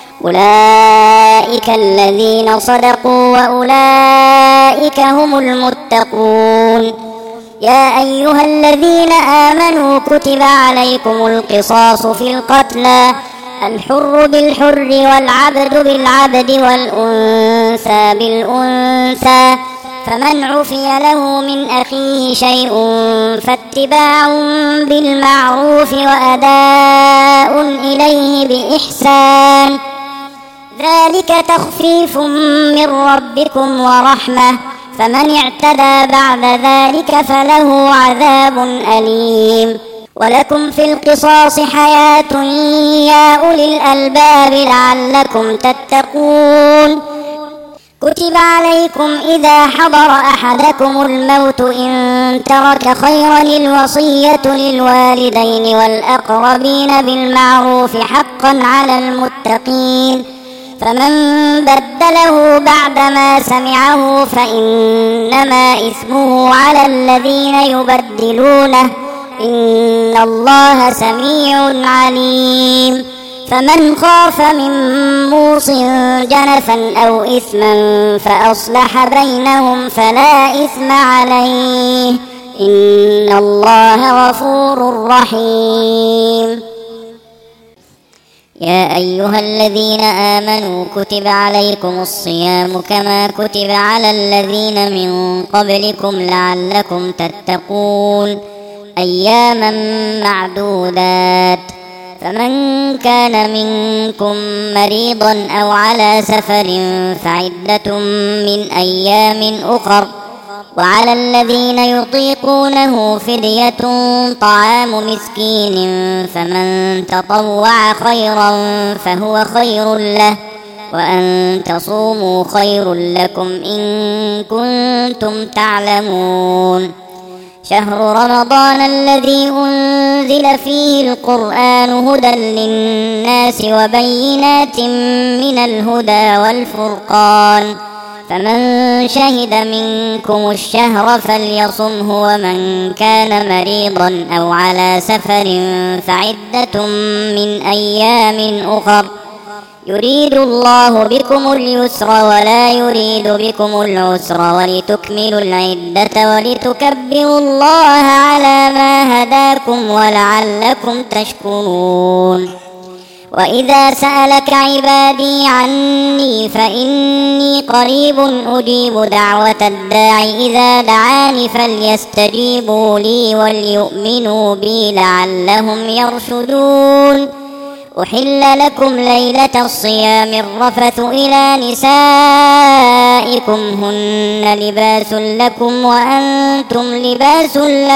أولئك الذين صدقوا وأولئك هم المتقون. يا أيها الذين آمنوا كتب عليكم القصاص في القتلى الحر بالحر والعبد بالعبد والأنثى بالأنثى فمن عفي له من أخيه شيء فاتباع بالمعروف وأداء إليه بإحسان ذلك تخفيف من ربكم ورحمة فمن اعتدى بعد ذلك فله عذاب أليم ولكم في القصاص حياة يا أولي الألباب لعلكم تتقون كتب عليكم إذا حضر أحدكم الموت إن ترك خيرا الوصية للوالدين والأقربين بالمعروف حقا على المتقين فمن بدله بعدما سمعه فإنما إثمه على الذين يبدلونه إن الله سميع عليم فمن خاف من موص جنفا أو إثما فأصلح بينهم فلا إثم عليه إن الله غفور رحيم يا أيها الذين آمنوا كتب عليكم الصيام كما كتب على الذين من قبلكم لعلكم تتقون أياما معدودات فمن كان منكم مريضا أو على سفر فعدة من أيام أخر وعلى الذين يطيقونه فدية طعام مسكين فمن تطوع خيرا فهو خير له وأن تصوموا خير لكم إن كنتم تعلمون شهر رمضان الذي أنزل فيه القرآن هدى للناس وبينات من الهدى والفرقان فمن شهد منكم الشهر فليصمه ومن كان مريضا أو على سفر فعدة من أيام أخر يريد الله بكم اليسر ولا يريد بكم العسر ولتكملوا العدة ولتكبروا الله على ما هداكم ولعلكم تشكرون وإذا سألك عبادي عني فإني قريب أجيب دعوة الداع إذا دعاني فليستجيبوا لي وليؤمنوا بي لعلهم يرشدون أحل لكم ليلة الصيام الرفث إلى نسائكم هن لباس لكم وأنتم لباس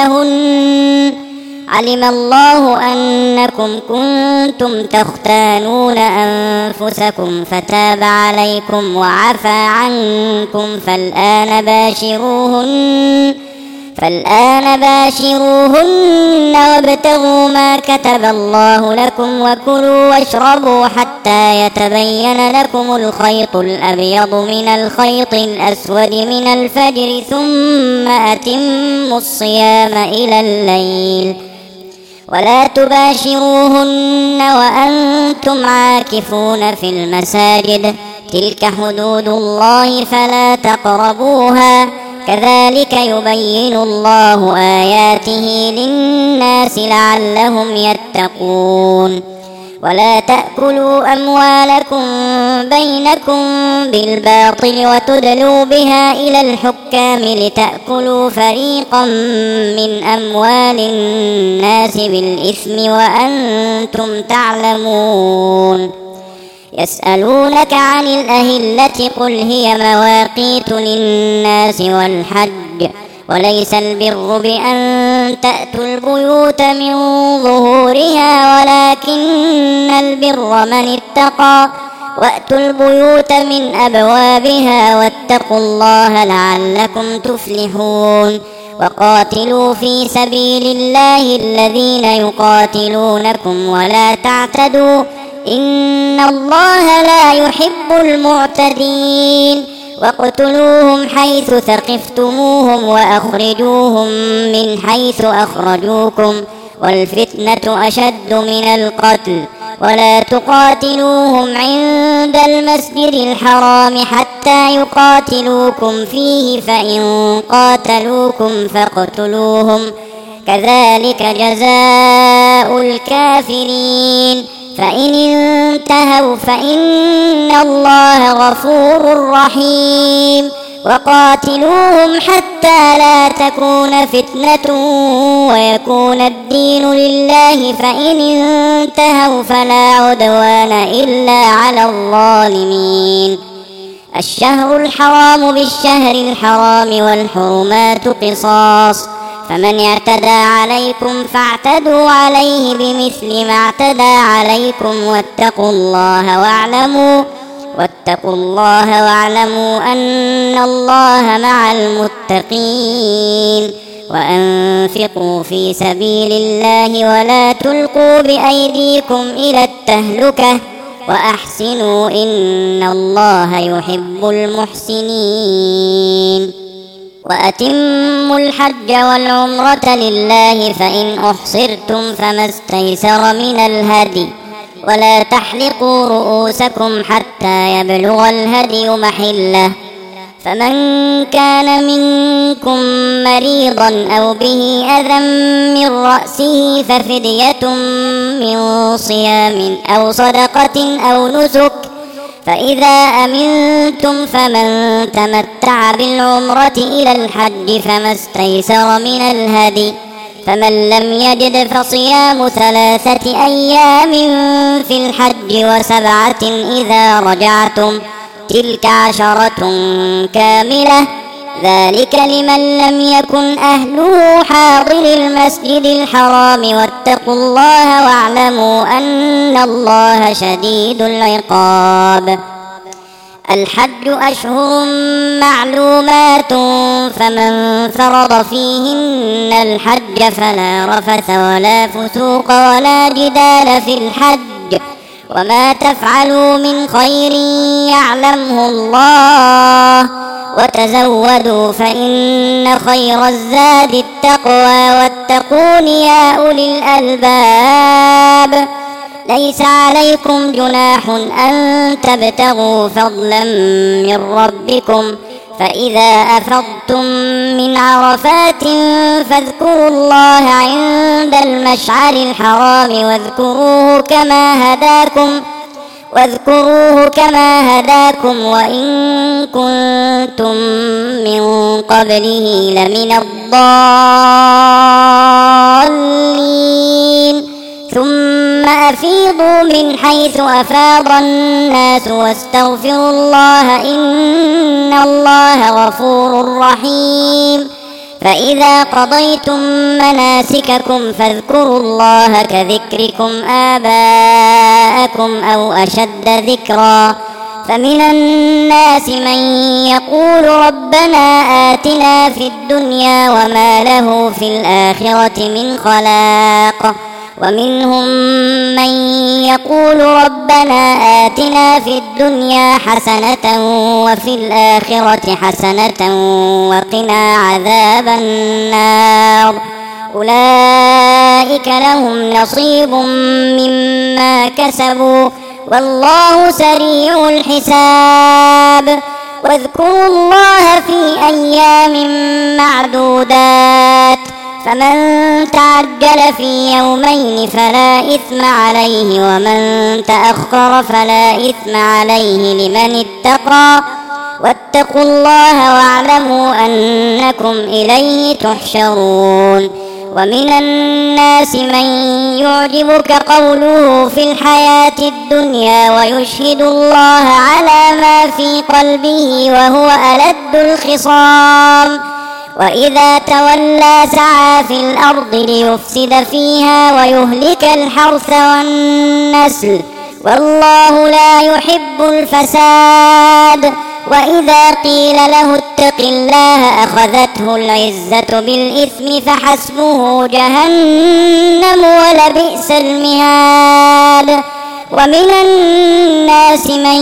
لهن علم الله أنكم كنتم تختانون أنفسكم فتاب عليكم وعفى عنكم فالآن باشروهن فالآن باشروهن وابتغوا ما كتب الله لكم وكلوا واشربوا حتى يتبين لكم الخيط الأبيض من الخيط الأسود من الفجر ثم أتموا الصيام إلى الليل ولا تباشروهن وأنتم عاكفون في المساجد تلك حدود الله فلا تقربوها كذلك يبين الله آياته للناس لعلهم يتقون ولا تأكلوا أموالكم بينكم بالباطل وتدلوا بها إلى الحكام لتأكلوا فريقا من أموال الناس بالإثم وأنتم تعلمون يسألونك عن الأهلة قل هي مواقيت للناس والحج وليس البر بأن تأتوا البيوت من ظهورها ولكن البر من اتقى وأتوا البيوت من أبوابها واتقوا الله لعلكم تفلحون وقاتلوا في سبيل الله الذين يقاتلونكم ولا تعتدوا إن الله لا يحب المعتدين واقتلوهم حيث ثقفتموهم وأخرجوهم من حيث أخرجوكم والفتنة أشد من القتل ولا تقاتلوهم عند المسجد الحرام حتى يقاتلوكم فيه فإن قاتلوكم فاقتلوهم كذلك جزاء الكافرين فإن انتهوا فإن الله غفور رحيم وقاتلوهم حتى لا تكون فتنة ويكون الدين لله فإن انتهوا فلا عدوان إلا على الظالمين الشهر الحرام بالشهر الحرام والحرمات قصاص فمن اعتدى عليكم فاعتدوا عليه بمثل ما اعتدى عليكم واتقوا الله واعلموا واتقوا الله واعلموا أن الله مع المتقين وأنفقوا في سبيل الله ولا تلقوا بأيديكم إلى التهلكة وأحسنوا إن الله يحب المحسنين وأتموا الحج والعمرة لله فإن أحصرتم فما استيسر من الهدي ولا تحلقوا رؤوسكم حتى يبلغ الهدي محله فمن كان منكم مريضا أو به أذى من رأسه ففدية من صيام أو صدقة أو نسك فإذا أمنتم فمن تمتع بالعمرة إلى الحج فما استيسر من الهدي فمن لم يجد فصيام ثلاثة أيام في الحج وسبعة إذا رجعتم تلك عشرة كاملة ذلك لمن لم يكن أهله حاضر المسجد الحرام واتقوا الله واعلموا أن الله شديد العقاب الحج أشهر معلومات فمن فرض فيهن الحج فلا رفث ولا فسوق ولا جدال في الحج وما تفعلوا من خير يعلمه الله وتزودوا فإن خير الزاد التقوى واتقون يا أولي الألباب ليس عليكم جناح أن تبتغوا فضلا من ربكم فإذا أفضتم من عرفات فاذكروا الله عند المشعر الحرام واذكروه كما هداكم واذكروه كما هداكم وإن كنتم من قبله لمن الضالين ثم أفيضوا من حيث أفاض الناس واستغفروا الله إن الله غفور رحيم فإذا قضيتم مناسككم فاذكروا الله كذكركم آباءكم أو أشد ذكرا فمن الناس من يقول ربنا آتنا في الدنيا وما له في الآخرة من خلاق ومنهم من يقول ربنا آتنا في الدنيا حسنة وفي الآخرة حسنة وقنا عذاب النار أولئك لهم نصيب مما كسبوا والله سريع الحساب واذكروا الله في أيام معدودات فمن تعجل في يومين فلا إثم عليه ومن تأخر فلا إثم عليه لمن اتقى واتقوا الله واعلموا أنكم إليه تحشرون ومن الناس من يعجبك قوله في الحياة الدنيا ويشهد الله على ما في قلبه وهو ألد الخصام وإذا تولى سعى في الأرض ليفسد فيها ويهلك الحرث والنسل والله لا يحب الفساد وإذا قيل له اتق الله أخذته العزة بالإثم فحسبه جهنم ولبئس المهاد ومن الناس من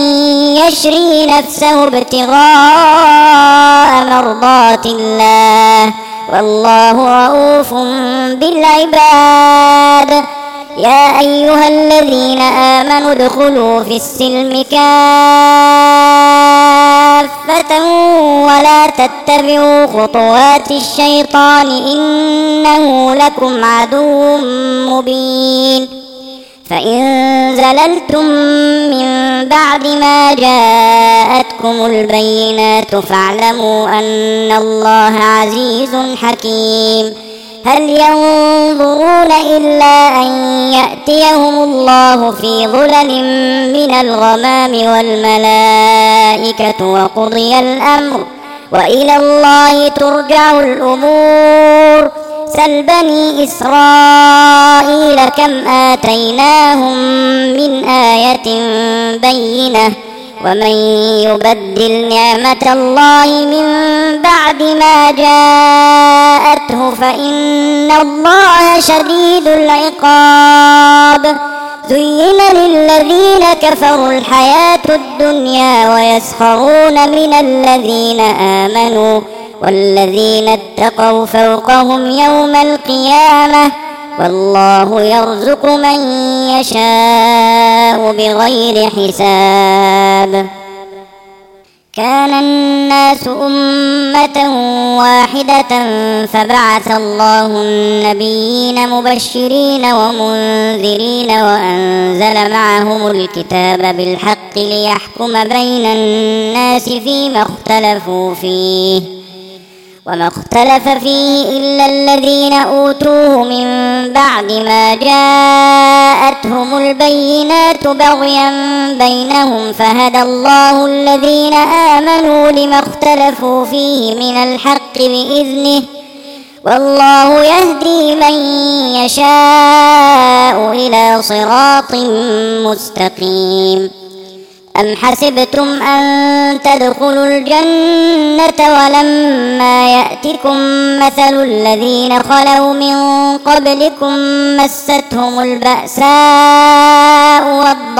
يشري نفسه ابتغاء مرضات الله والله رؤوف بالعباد. يا أيها الذين آمنوا ادخلوا في السلم كافة ولا تتبعوا خطوات الشيطان إنه لكم عدو مبين. فإن زللتم من بعد ما جاءتكم البينات فاعلموا أن الله عزيز حكيم. هل ينظرون إلا أن يأتيهم الله في ظلل من الغمام والملائكة وقضي الأمر وإلى الله ترجع الأمور. سل بني إسرائيل كم آتيناهم من آية بينة ومن يبدل نعمة الله من بعد ما جاءته فإن الله شديد العقاب. زين للذين كفروا الحياة الدنيا ويسخرون من الذين آمنوا والذين اتقوا فوقهم يوم القيامة والله يرزق من يشاء بغير حساب. كان الناس أمة واحدة فبعث الله النبيين مبشرين ومنذرين وأنزل معهم الكتاب بالحق ليحكم بين الناس فيما اختلفوا فيه وما اختلف فيه إلا الذين أوتوه من بعد ما جاءتهم البينات بغيا بينهم فهدى الله الذين آمنوا لما اختلفوا فيه من الحق بإذنه والله يهدي من يشاء إلى صراط مستقيم. أم حسبتم أن تدخلوا الجنة ولما يأتكم مثل الذين خلوا من قبلكم مستهم البأساء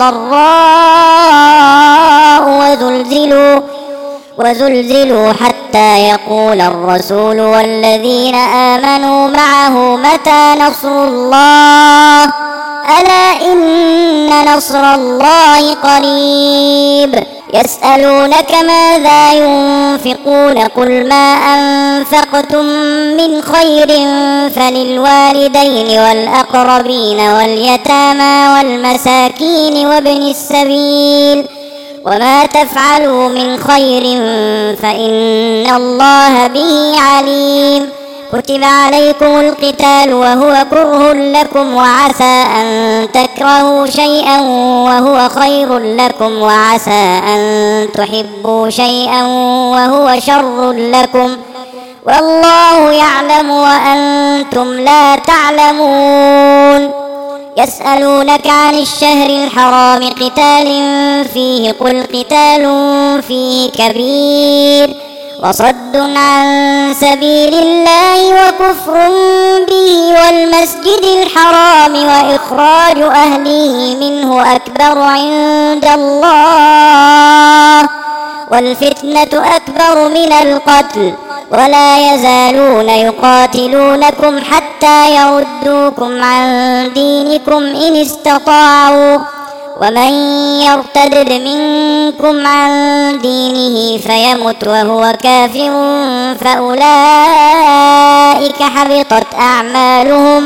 والضراء وزلزلوا وزلزلوا حتى يقول الرسول والذين آمنوا معه متى نصر الله ألا إن نصر الله قريب. يسألونك ماذا ينفقون قل ما أنفقتم من خير فللوالدين والأقربين واليتامى والمساكين وابن السبيل وما تفعلوا من خير فإن الله به عليم. كتب عليكم القتال وهو كره لكم وعسى أن تكرهوا شيئا وهو خير لكم وعسى أن تحبوا شيئا وهو شر لكم والله يعلم وأنتم لا تعلمون. يسألونك عن الشهر الحرام قتال فيه قل قتال فيه كبير وصد عن سبيل الله وكفر به والمسجد الحرام وإخراج أهله منه أكبر عند الله والفتنة أكبر من القتل ولا يزالون يقاتلونكم حتى يردوكم عن دينكم إن استطاعوا ومن يرتد منكم عن دينه فيمت وهو كافر فأولئك حبطت أعمالهم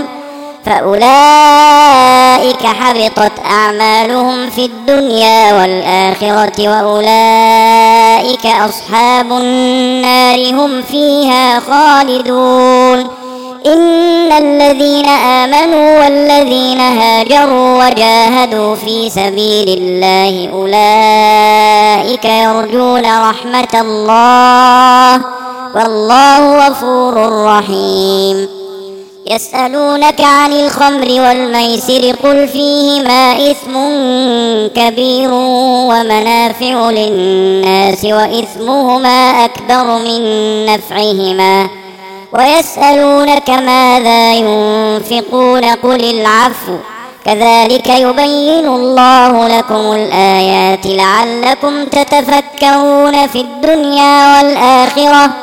فأولئك حبطت أعمالهم في الدنيا والآخرة وأولئك أصحاب النار هم فيها خالدون. إن الذين آمنوا والذين هاجروا وجاهدوا في سبيل الله أولئك يرجون رحمة الله والله غفور رحيم. يسألونك عن الخمر والميسر قل فيهما إثم كبير ومنافع للناس وإثمهما أكبر من نفعهما ويسألونك ماذا ينفقون قل العفو كذلك يبين الله لكم الآيات لعلكم تتفكرون في الدنيا والآخرة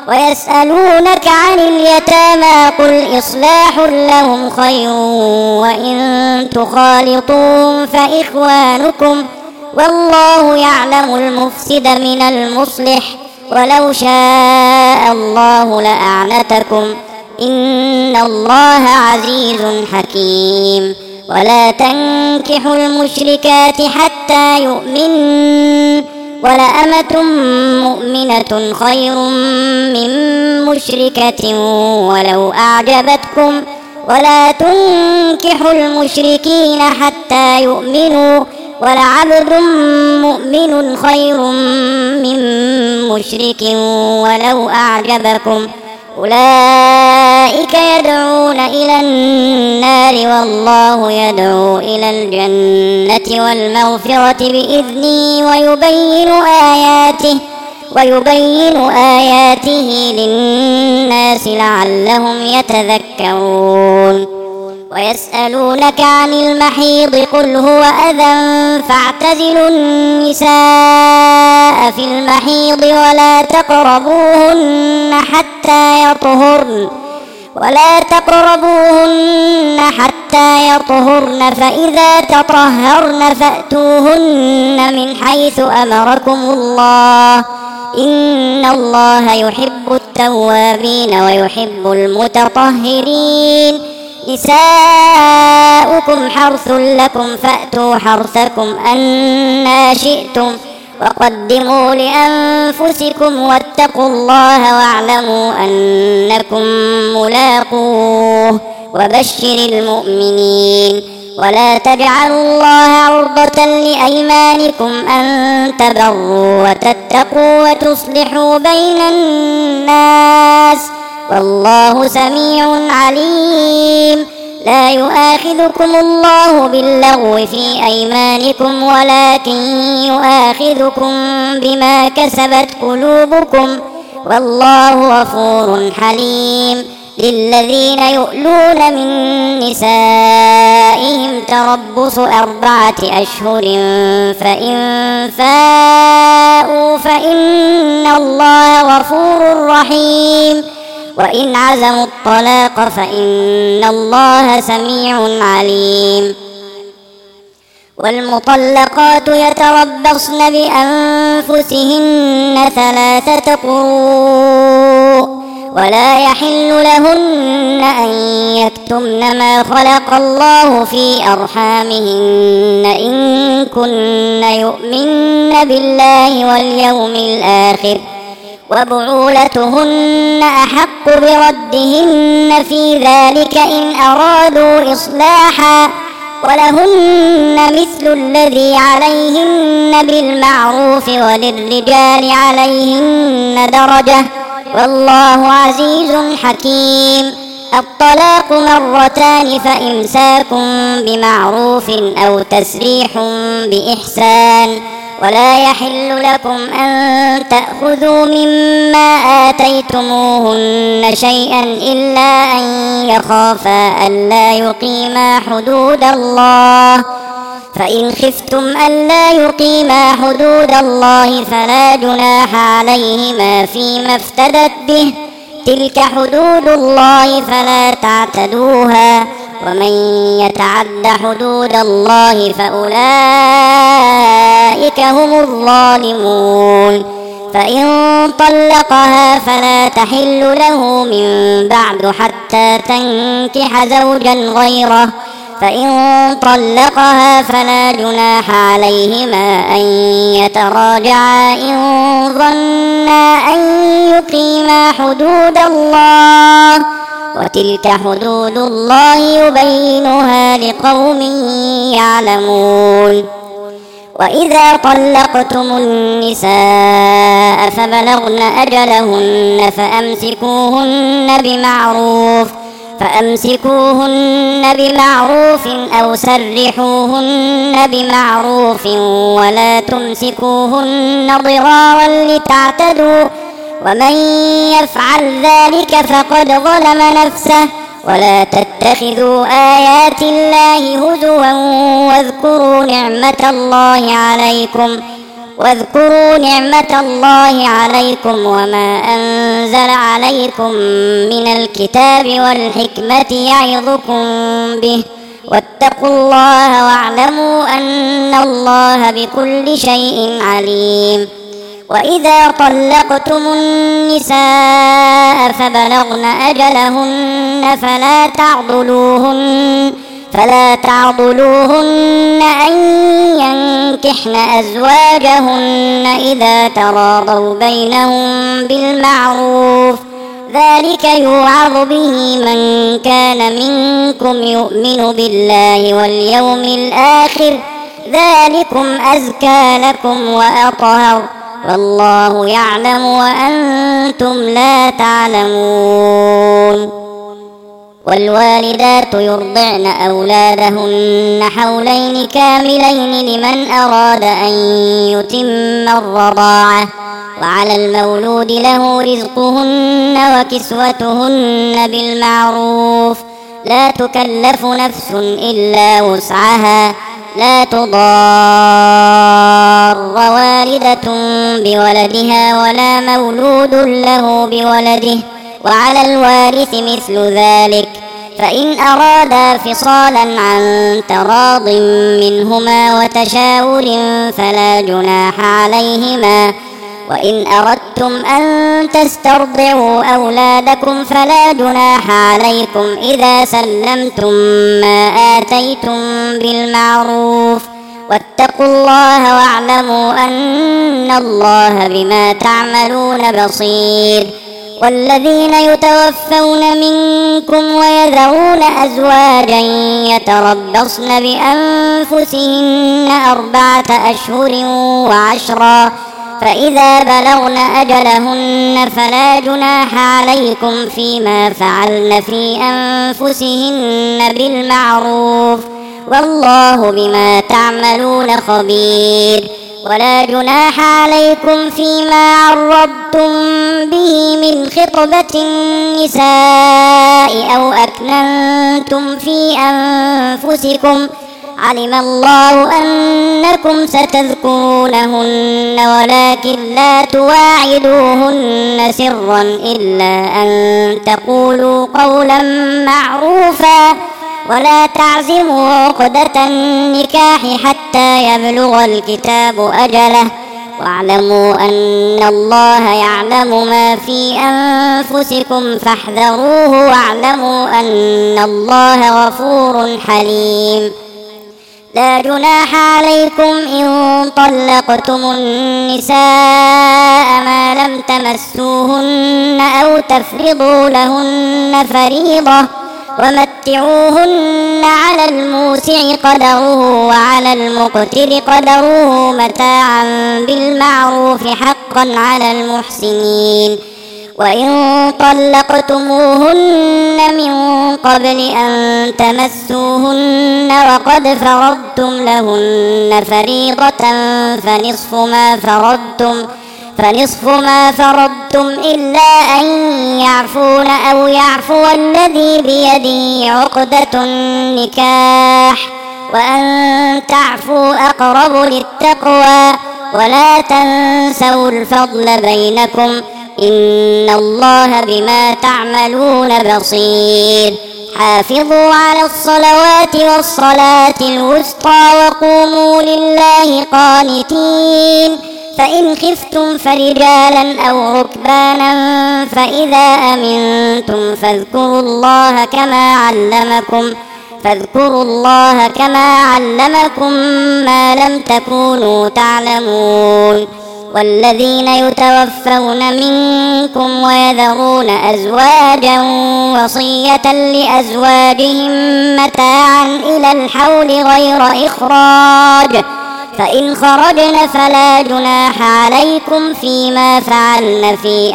ويسألونك عن اليتامى قل إصلاح لهم خير وإن تخالطوهم فإخوانكم والله يعلم المفسد من المصلح ولو شاء الله لأعنتكم إن الله عزيز حكيم. ولا تنكحوا المشركات حتى يؤمنوا ولأمة مؤمنة خير من مشركة ولو أعجبتكم ولا تنكحوا المشركين حتى يؤمنوا ولعبد مؤمن خير من مشرك ولو أعجبكم أولئك يدعون إلى النار والله يدعو إلى الجنة والمغفرة بإذنه ويبين آياته ويبين آياته للناس لعلهم يتذكرون. ويسألونك عن المحيض قل هو أذى فاعتزلوا النساء في المحيض ولا تقربوهن حتى يطهرن ولا تقربوهن حتى يطهرن فإذا تطهرن فأتوهن من حيث أمركم الله إن الله يحب التوابين ويحب المتطهرين. نساؤكم حرث لكم فأتوا حرثكم أنى شئتم وقدموا لأنفسكم واتقوا الله واعلموا أنكم ملاقوه وبشر المؤمنين. ولا تجعلوا الله عرضة لأيمانكم أن تبروا وتتقوا وتصلحوا بين الناس والله سميع عليم. لا يؤاخذكم الله باللغو في أيمانكم ولكن يؤاخذكم بما كسبت قلوبكم والله غفور حليم. للذين يؤلون من نسائهم تربص أربعة أشهر فإن فاءوا فإن الله غفور رحيم. وإن عزموا الطلاق فإن الله سميع عليم. والمطلقات يتربصن بأنفسهن ثلاثة قروء ولا يحل لهن أن يكتمن ما خلق الله في أرحامهن إن كن يؤمن بالله واليوم الآخر وبعولتهن أحق بردهن في ذلك إن أرادوا إصلاحا ولهن مثل الذي عليهن بالمعروف وللرجال عليهن درجة والله عزيز حكيم. الطلاق مرتان فإمساك بمعروف أو تسريح بإحسان ولا يحل لكم أن تأخذوا مما آتيتموهن شيئا إلا أن يخافا ألا يقيما حدود الله فإن خفتم ألا يقيما حدود الله فلا جناح عليهما فيما افتدت به تلك حدود الله فلا تعتدوها ومن يتعد حدود الله فأولئك هم الظالمون. فإن طلقها فلا تحل له من بعد حتى تنكح زوجا غيره فإن طلقها فلا جناح عليهما أن يتراجعا إن ظنا أن يقيما حدود الله وتلك حدود الله يبينها لقوم يعلمون. وإذا طلقتم النساء فبلغن أجلهن فأمسكوهن بمعروف فأمسكوهن بمعروف أو سرحوهن بمعروف ولا تمسكوهن ضرارا لتعتدوا ومن يفعل ذلك فقد ظلم نفسه. ولا تتخذوا آيات الله هزوا واذكروا نعمة الله عليكم واذكروا نعمة الله عليكم وما أنزل عليكم من الكتاب والحكمة يعظكم به واتقوا الله واعلموا أن الله بكل شيء عليم. وإذا طلقتم النساء فبلغن أجلهن فلا تعضلوهن فلا تعضلوهن أن ينكحن أزواجهن إذا تراضوا بينهم بالمعروف، ذلك يوعظ به من كان منكم يؤمن بالله واليوم الآخر، ذلكم أزكى لكم وأطهر، والله يعلم وأنتم لا تعلمون. والوالدات يرضعن أولادهن حولين كاملين لمن أراد أن يتم الرضاعة، وعلى المولود له رزقهن وكسوتهن بالمعروف، لا تكلف نفس إلا وسعها، لا تضار والدة بولدها ولا مولود له بولده، وعلى الوارث مثل ذلك، فإن أرادا فصالا عن تراض منهما وتشاور فلا جناح عليهما. وإن أردتم أن تسترضعوا أولادكم فلا جناح عليكم إذا سلمتم ما آتيتم بالمعروف، واتقوا الله واعلموا أن الله بما تعملون بصير. والذين يتوفون منكم ويذرون أزواجا يتربصن بأنفسهن أربعة أشهر وعشرا، فإذا بلغن أجلهن فلا جناح عليكم فيما فعلن في أنفسهن بالمعروف، والله بما تعملون خبير. ولا جناح عليكم فيما عرضتم به من خطبة النساء أو أكننتم في أنفسكم، علم الله أنكم ستذكرونهن ولكن لا تواعدوهن سرا إلا أن تقولوا قولا معروفا، ولا تعزموا عقدة النكاح حتى يبلغ الكتاب أجله، واعلموا أن الله يعلم ما في أنفسكم فاحذروه، واعلموا أن الله غفور حليم. لا جناح عليكم إن طلقتم النساء ما لم تمسوهن أو تفرضوا لهن فريضة، ومتعوهن على الموسع قدره وعلى المقتر قدره متاعا بالمعروف حقا على المحسنين. وإن طلقتموهن من قبل أن تمسوهن وقد فرضتم لهن فريضة فنصف ما فرضتم فنصف ما فرضتم إلا أن يعفون أو يعفو الذي بيده عقدة النكاح، وأن تعفوا أقرب للتقوى، ولا تنسوا الفضل بينكم، إن الله بما تعملون بصير. حافظوا على الصلوات والصلاة الوسطى وقوموا لله قانتين، فإن خفتم فرجالا أو ركبانا فإذا أمنتم فاذكروا الله كما علمكم فاذكروا الله كما علمكم ما لم تكونوا تعلمون. والذين يتوفون منكم ويذرون أزواجا وصية لأزواجهم متاعا إلى الحول غير إخراج، فإن خرجن فلا جناح عليكم فيما فعلن في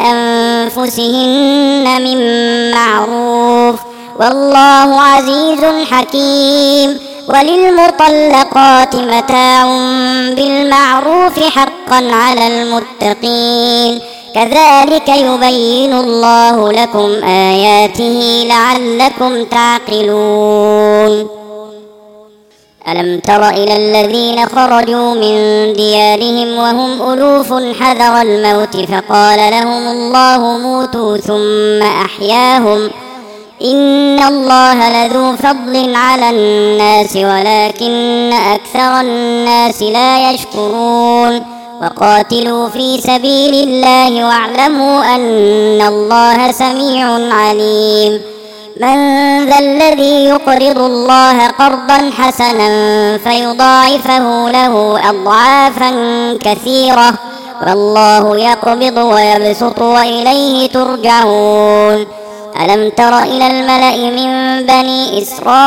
أنفسهن من معروف، والله عزيز حكيم. وللمطلقات متاع بالمعروف حقا على المتقين، كذلك يبين الله لكم آياته لعلكم تعقلون. ألم تر إلى الذين خرجوا من ديارهم وهم ألوف حذر الموت فقال لهم الله موتوا ثم أحياهم إن الله لذو فضل على الناس ولكن أكثر الناس لا يشكرون وقاتلوا في سبيل الله واعلموا أن الله سميع عليم من ذا الذي يقرض الله قرضا حسنا فيضاعفه له أضعافا كثيرة والله يقبض ويبسط وإليه ترجعون ألم تر إلى الملأ من بني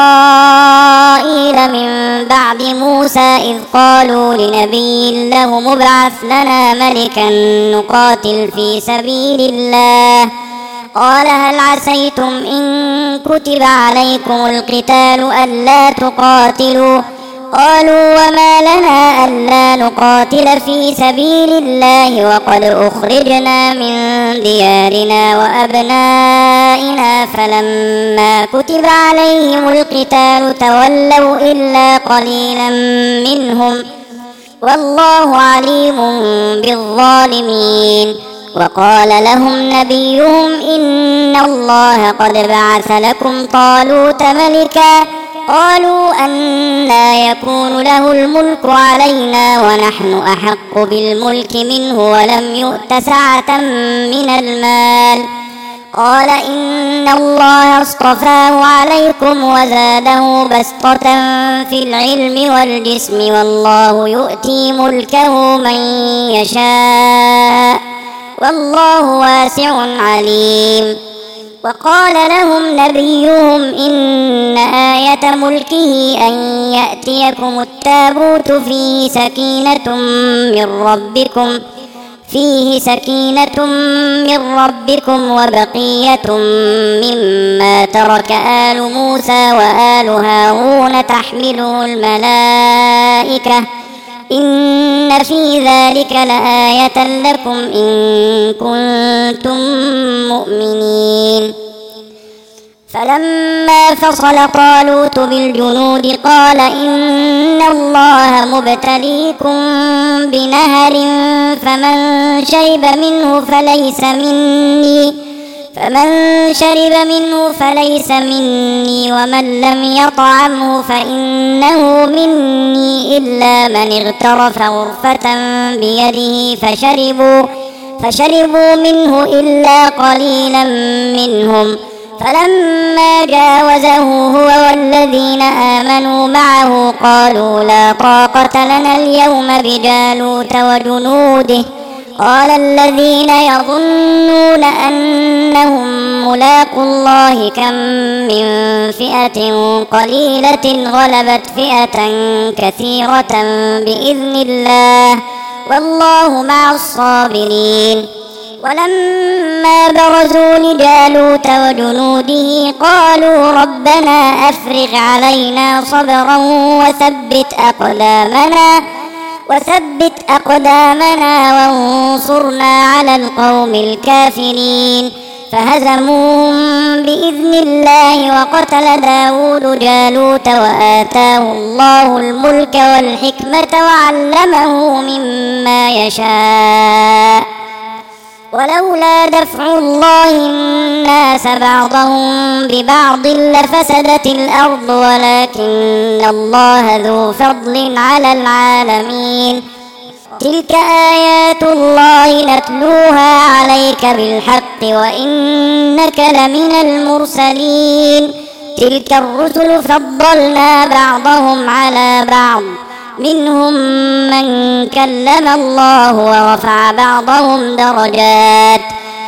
إسرائيل من بعد موسى إذ قالوا لنبي له مبعث لنا ملكا نقاتل في سبيل الله قال هل عسيتم إن كتب عليكم القتال ألا تقاتلوا قالوا وما لنا ألا نقاتل في سبيل الله وقد أخرجنا من ديارنا وأبنائنا فلما كتب عليهم القتال تولوا إلا قليلا منهم والله عليم بالظالمين وقال لهم نبيهم إن الله قد بعث لكم طالوت ملكا قالوا أنى يكون له الملك علينا ونحن أحق بالملك منه ولم يؤت سعة من المال قال إن الله اصطفاه عليكم وزاده بسطة في العلم والجسم والله يؤتي ملكه من يشاء والله واسع عليم وقال لهم نبيهم إن آية ملكه أن يأتيكم التابوت فيه سكينة من ربكم فيه سكينة من ربكم وبقية مما ترك آل موسى وآل هارون تحمله الملائكة إن في ذلك لآية لكم إن كنتم مؤمنين فلما فصل طالوت بالجنود قال إن الله مبتليكم بنهر فمن شرب منه فليس مني فمن شرب منه فليس مني ومن لم يطعمه فإنه مني إلا من اغترف غرفة بيده فشربوا فشربوا منه إلا قليلا منهم فلما جاوزه هو والذين آمنوا معه قالوا لا طاقة لنا اليوم بجالوت وجنوده قال الذين يظنون أنهم ملاقوا الله كم من فئة قليلة غلبت فئة كثيرة بإذن الله والله مع الصابرين ولما برزوا لجالوت وجنوده قالوا ربنا أفرغ علينا صبرا وثبت أقدامنا وثبت أقدامنا وانصرنا على القوم الكافرين فهزموهم بإذن الله وقتل داود جالوت وآتاه الله الملك والحكمة وعلمه مما يشاء ولولا دفع الله الناس بعضهم ببعض لفسدت الأرض ولكن الله ذو فضل على العالمين تلك آيات الله نتلوها عليك بالحق وإنك لمن المرسلين تلك الرسل فضلنا بعضهم على بعض منهم من كلم الله ورفع بعضهم درجات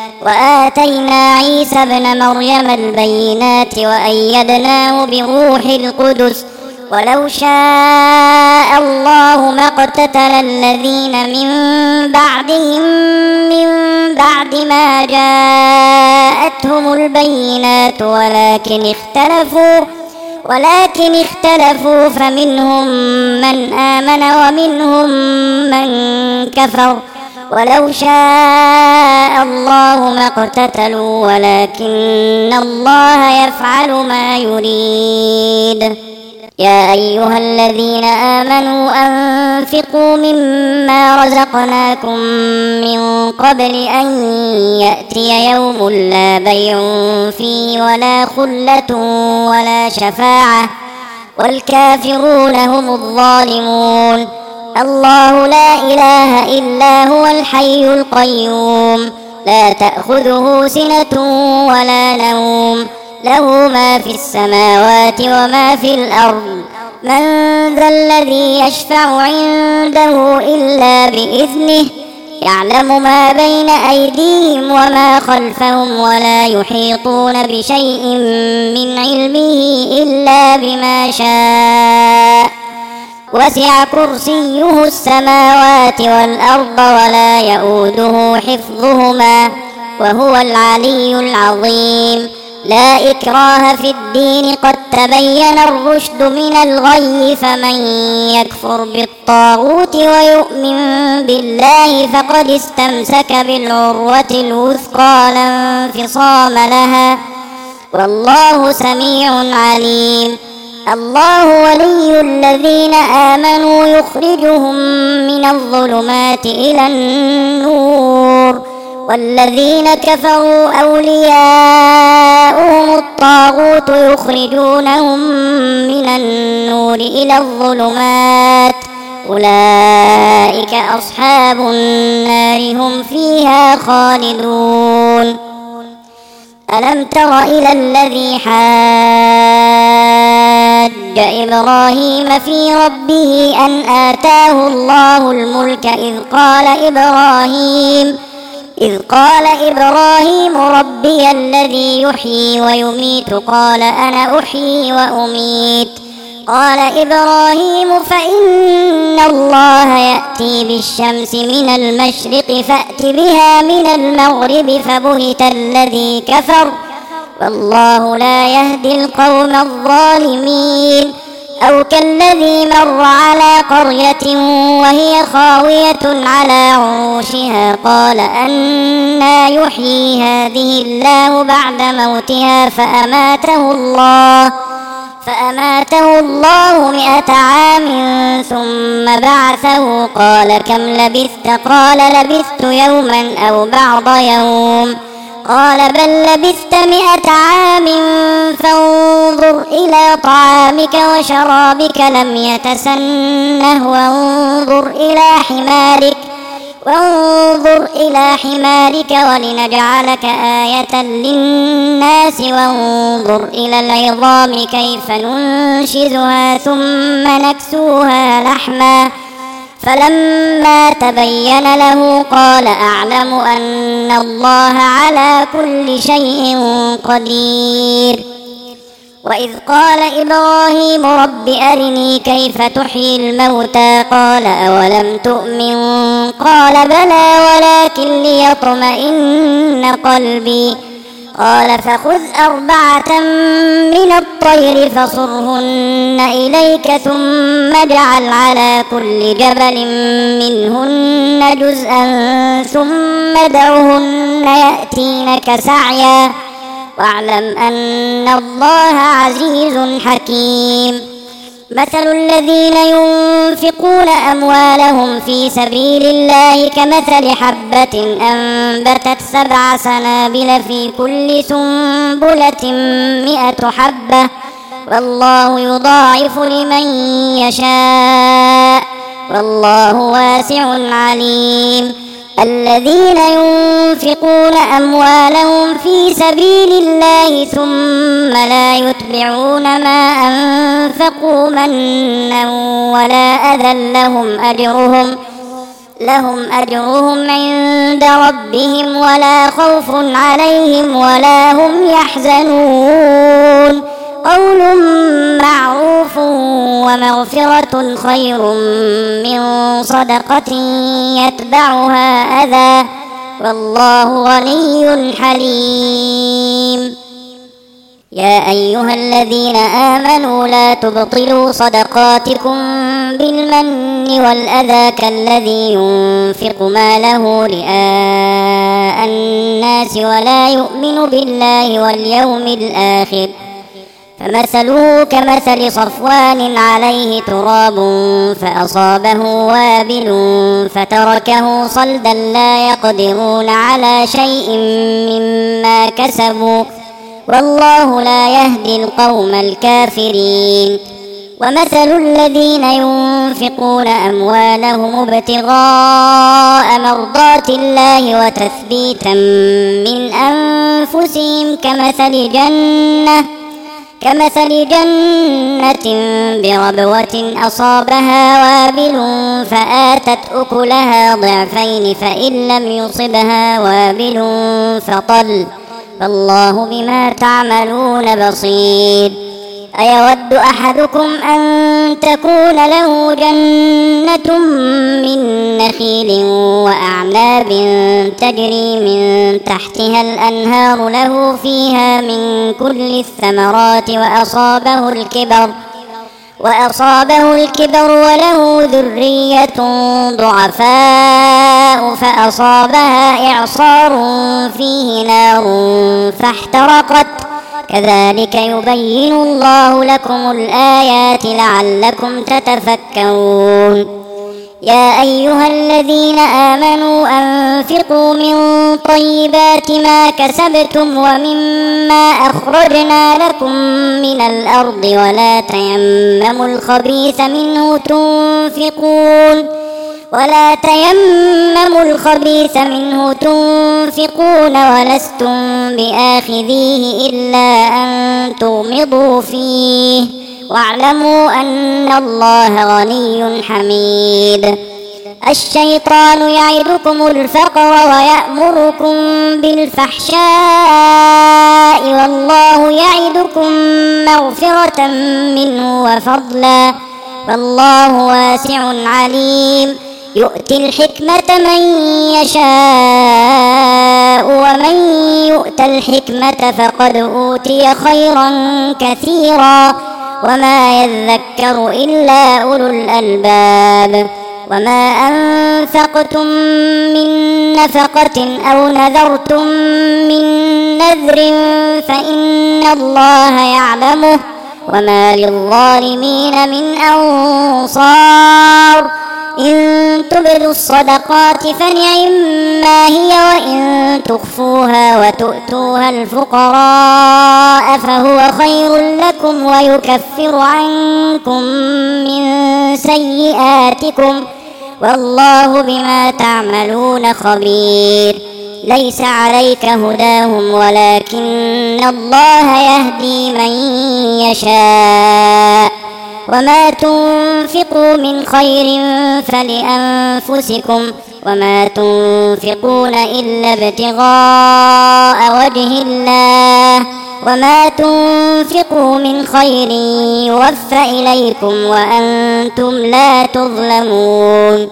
وآتينا عيسى ابن مريم البينات وأيدناه بروح القدس ولو شاء الله ما اقتتل الذين من بعدهم من بعد ما جاءتهم البينات ولكن اختلفوا ولكن اختلفوا فمنهم من آمن ومنهم من كفر ولو شاء الله ما اقتتلوا ولكن الله يفعل ما يريد يا أيها الذين آمنوا أنفقوا مما رزقناكم من قبل أن يأتي يوم لا بيع فيه ولا خلة ولا شفاعة والكافرون هم الظالمون. الله لا إله إلا هو الحي القيوم لا تأخذه سنة ولا نوم له ما في السماوات وما في الأرض. من ذا الذي يشفع عنده إلا بإذنه يعلم ما بين أيديهم وما خلفهم ولا يحيطون بشيء من علمه إلا بما شاء وسع كرسيه السماوات والأرض ولا يؤوده حفظهما وهو العلي العظيم. لا إكراه في الدين قد تبين الرشد من الغي فمن يكفر بالطاغوت ويؤمن بالله فقد استمسك بالعروة الوثقى لا انفصام لها والله سميع عليم. الله ولي الذين آمنوا يخرجهم من الظلمات إلى النور والذين كفروا أولياؤهم الطاغوت يخرجونهم من النور إلى الظلمات أولئك أصحاب النار هم فيها خالدون. ألم تر إلى الذي حاج إبراهيم في ربه أن آتاه الله الملك إذ قال إبراهيم إذ قال إبراهيم ربي الذي يحيي ويميت قال أنا أحيي وأميت قال إبراهيم فإن الله يأتي بالشمس من المشرق فأت بها من المغرب فبهت الذي كفر والله لا يهدي القوم الظالمين. أو كالذي مر على قرية وهي خاوية على عروشها قال أنى يحيي هذه الله بعد موتها فأماته الله فأماته الله مئة عام ثم بعثه قال كم لبثت قال لبثت يوما أو بعض يوم قال بل لبثت مئة عام فانظر إلى طعامك وشرابك لم يتسنه وانظر إلى حمارك وانظر إلى حمارك ولنجعلك آية للناس وانظر إلى العظام كيف ننشزها ثم نكسوها لحما فلما تبين له قال أعلم أن الله على كل شيء قدير. وإذ قال إبراهيم رب أرني كيف تحيي الموتى قال أولم تؤمن قال بلى ولكن ليطمئن قلبي قال فخذ أربعة من الطير فصرهن إليك ثم اجعل على كل جبل منهن جزءا ثم ادعهن يأتينك سعيا واعلم أن الله عزيز حكيم. مثل الذين ينفقون أموالهم في سبيل الله كمثل حبة أنبتت سبع سنابل في كل سنبلة مئة حبة والله يضاعف لمن يشاء والله واسع عليم. الذين ينفقون أموالهم في سبيل الله ثم لا يتبعون ما أنفقوا منا ولا أذى لهم أجرهم لهم أجرهم عند ربهم ولا خوف عليهم ولا هم يحزنون. قول معروف ومغفرة خير من صدقة يتبعها أذى والله غني حليم. يا أيها الذين آمنوا لا تبطلوا صدقاتكم بالمن والأذى كالذي ينفق ماله رئاء الناس ولا يؤمن بالله واليوم الآخر فمثله كمثل صفوان عليه تراب فأصابه وابل فتركه صلدا لا يقدرون على شيء مما كسبوا والله لا يهدي القوم الكافرين. ومثل الذين ينفقون أموالهم ابتغاء مرضات الله وتثبيتا من أنفسهم كمثل جنة كمثل جنة بربوة أصابها وابل فآتت أكلها ضعفين فإن لم يصبها وابل فطل فالله بما تعملون بصير. أيود أحدكم أن تكون له جنة من نخيل وأعناب تجري من تحتها الأنهار له فيها من كل الثمرات وأصابه الكبر وأصابه الكبر وله ذرية ضعفاء فأصابها إعصار فيه نار فاحترقت كذلك يبين الله لكم الآيات لعلكم تتفكرون. يا أيها الذين آمنوا أنفقوا من طيبات ما كسبتم ومما أخرجنا لكم من الأرض ولا تيمموا الخبيث منه تنفقون ولا تيمموا الخبيث منه تنفقون ولستم بآخذيه إلا أن تغمضوا فيه واعلموا أن الله غني حميد. الشيطان يعدكم الفقر ويأمركم بالفحشاء والله يعدكم مغفرة منه وفضلا والله واسع عليم. يؤتي الحكمة من يشاء ومن يؤت الحكمة فقد أوتي خيرا كثيرا وما يذكر إلا أولو الألباب. وما أنفقتم من نفقة أو نذرتم من نذر فإن الله يعلمه وما للظالمين من أنصار. إن تبدوا الصدقات فنعما هي وإن تخفوها وتؤتوها الفقراء فهو خير لكم ويكفر عنكم من سيئاتكم والله بما تعملون خبير. ليس عليك هداهم ولكن الله يهدي من يشاء وما تنفقوا من خير فلأنفسكم وما تنفقون إلا ابتغاء وجه الله وما تنفقوا من خير يوفى إليكم وأنتم لا تظلمون.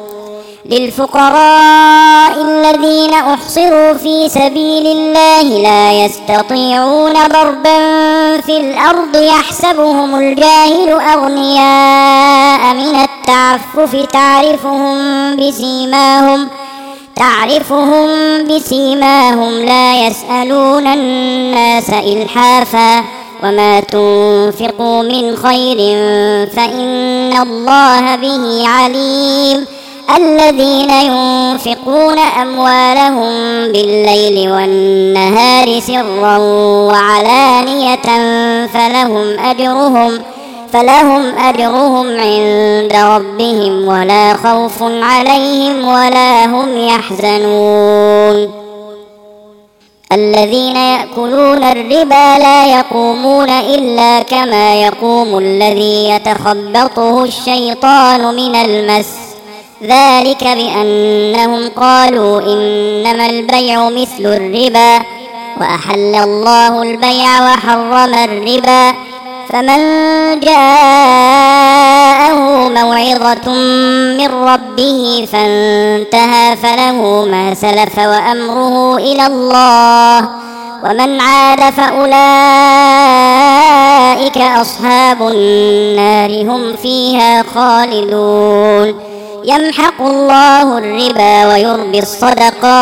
للفقراء الذين أحصروا في سبيل الله لا يستطيعون ضربا في الأرض يحسبهم الجاهل أغنياء من التعفف تعرفهم بسيماهم تعرفهم بسيماهم لا يسألون الناس إلحافا وما تنفقوا من خير فإن الله به عليم. الذين ينفقون أموالهم بالليل والنهار سرا وعلانية فلهم أجرهم فلهم أجرهم عند ربهم ولا خوف عليهم ولا هم يحزنون. الذين يأكلون الربا لا يقومون إلا كما يقوم الذي يتخبطه الشيطان من المس ذلك بأنهم قالوا إنما البيع مثل الربا وأحل الله البيع وحرم الربا. فمن جاءه موعظة من ربه فانتهى فله ما سلف وأمره إلى الله ومن عاد فأولئك أصحاب النار هم فيها خالدون. يمحق الله الربا ويربي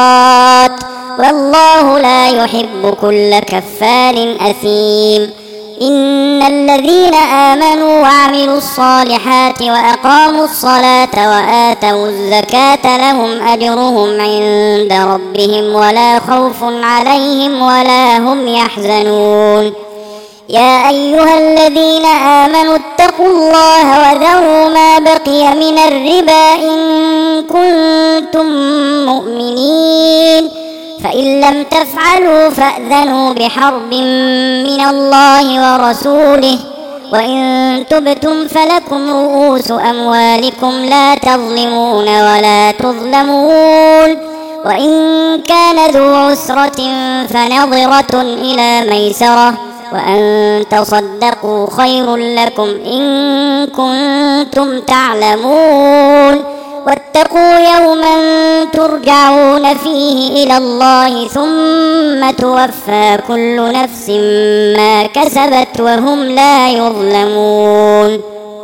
الصدقات والله لا يحب كل كفار أثيم. إن الذين آمنوا وعملوا الصالحات وأقاموا الصلاة وآتوا الزكاة لهم أجرهم عند ربهم ولا خوف عليهم ولا هم يحزنون يا أيها الذين آمنوا اتقوا الله وذروا ما بقي من الربا إن كنتم مؤمنين فإن لم تفعلوا فأذنوا بحرب من الله ورسوله وإن تبتم فلكم رؤوس أموالكم لا تظلمون ولا تظلمون وإن كان ذو عسرة فنظرة إلى ميسرة وأن تصدقوا خير لكم إن كنتم تعلمون واتقوا يوما ترجعون فيه إلى الله ثم توفى كل نفس ما كسبت وهم لا يظلمون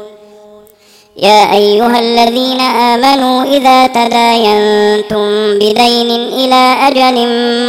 يا أيها الذين آمنوا إذا تداينتم بدين إلى أجل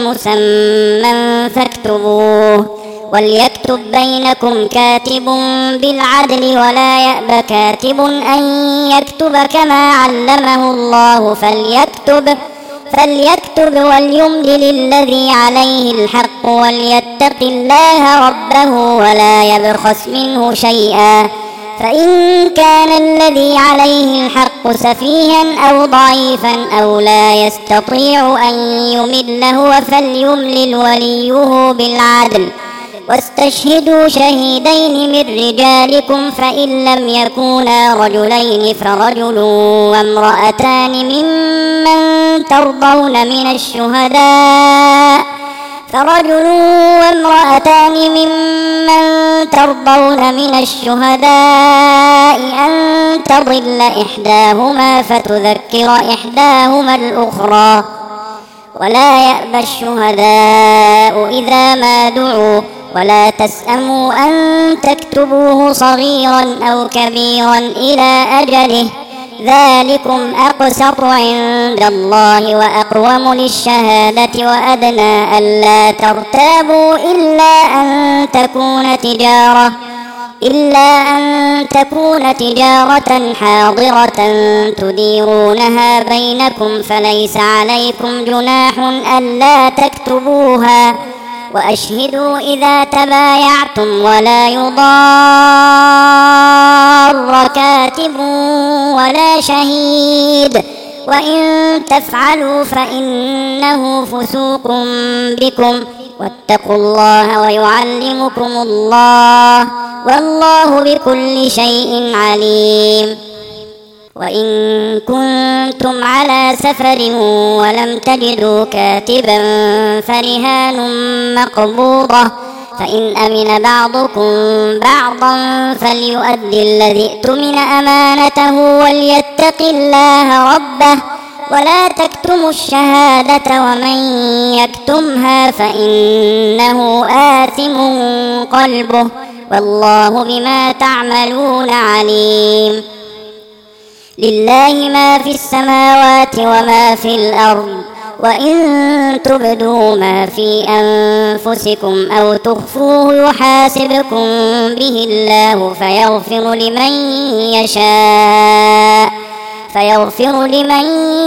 مسمى فاكتبوه وليكتب بينكم كاتب بالعدل ولا يأب كاتب أن يكتب كما علمه الله فليكتب فليكتب وليملل الذي عليه الحق وليتق الله ربه ولا يبخس منه شيئا فإن كان الذي عليه الحق سفيها أو ضعيفا أو لا يستطيع أن يمل هو فليملل وليه بالعدل واستشهدوا شهيدين من رجالكم فإن لم يكونا رجلين فرجل وامرأتان ممن ترضون من الشهداء فرجل وامرأتان ممن ترضون من الشهداء أن تضل إحداهما فتذكر إحداهما الأخرى ولا يأبى الشهداء إذا ما دعوا ولا تسأموا أن تكتبوه صغيرا أو كبيرا إلى أجله ذلكم أقسط عند الله وأقوم للشهادة وأدنى ألا ترتابوا إلا أن تكون تجارة إلا أن تكون تجارة حاضرة تديرونها بينكم فليس عليكم جناح ألا تكتبوها وأشهدوا إذا تبايعتم ولا يضار كاتب ولا شهيد وإن تفعلوا فإنه فسوق بكم واتقوا الله ويعلمكم الله والله بكل شيء عليم وإن كنتم على سفر ولم تجدوا كاتبا فرهان مقبوضة فإن أمن بعضكم بعضا فليؤدي الذي ائتمن أمانته وليتق الله ربه ولا تكتموا الشهادة ومن يكتمها فإنه آثم قلبه والله بما تعملون عليم لله ما في السماوات وما في الأرض وإن تبدوا ما في أنفسكم أو تخفوه يحاسبكم به الله فيغفر لمن يشاء فيغفر لمن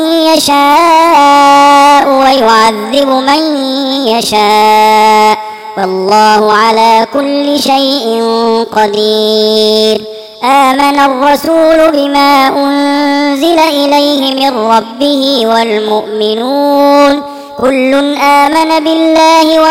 يشاء ويعذب من يشاء والله على كل شيء قدير آمن الرسول بما أنزل إليه من ربه والمؤمنون كل آمن بالله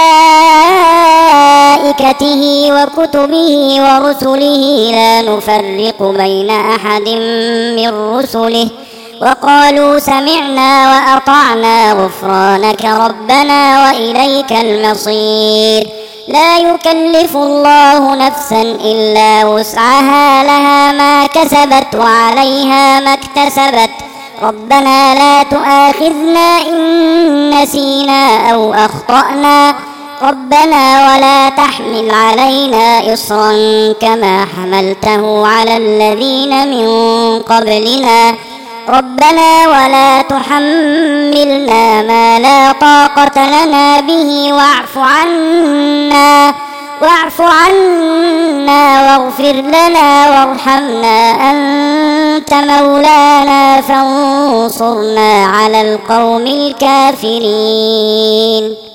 وملائكته وكتبه ورسله لا نفرق بين أحد من رسله وقالوا سمعنا وأطعنا غفرانك ربنا وإليك المصير لا يكلف الله نفسا إلا وسعها لها ما كسبت وعليها ما اكتسبت ربنا لا تؤاخذنا إن نسينا أو أخطأنا ربنا ولا تحمل علينا إصرا كما حملته على الذين من قبلنا ربنا ولا تحملنا ما لا طاقة لنا به واعف عنا واعف عنا واغفر لنا وارحمنا أنت مولانا فانصرنا على القوم الكافرين.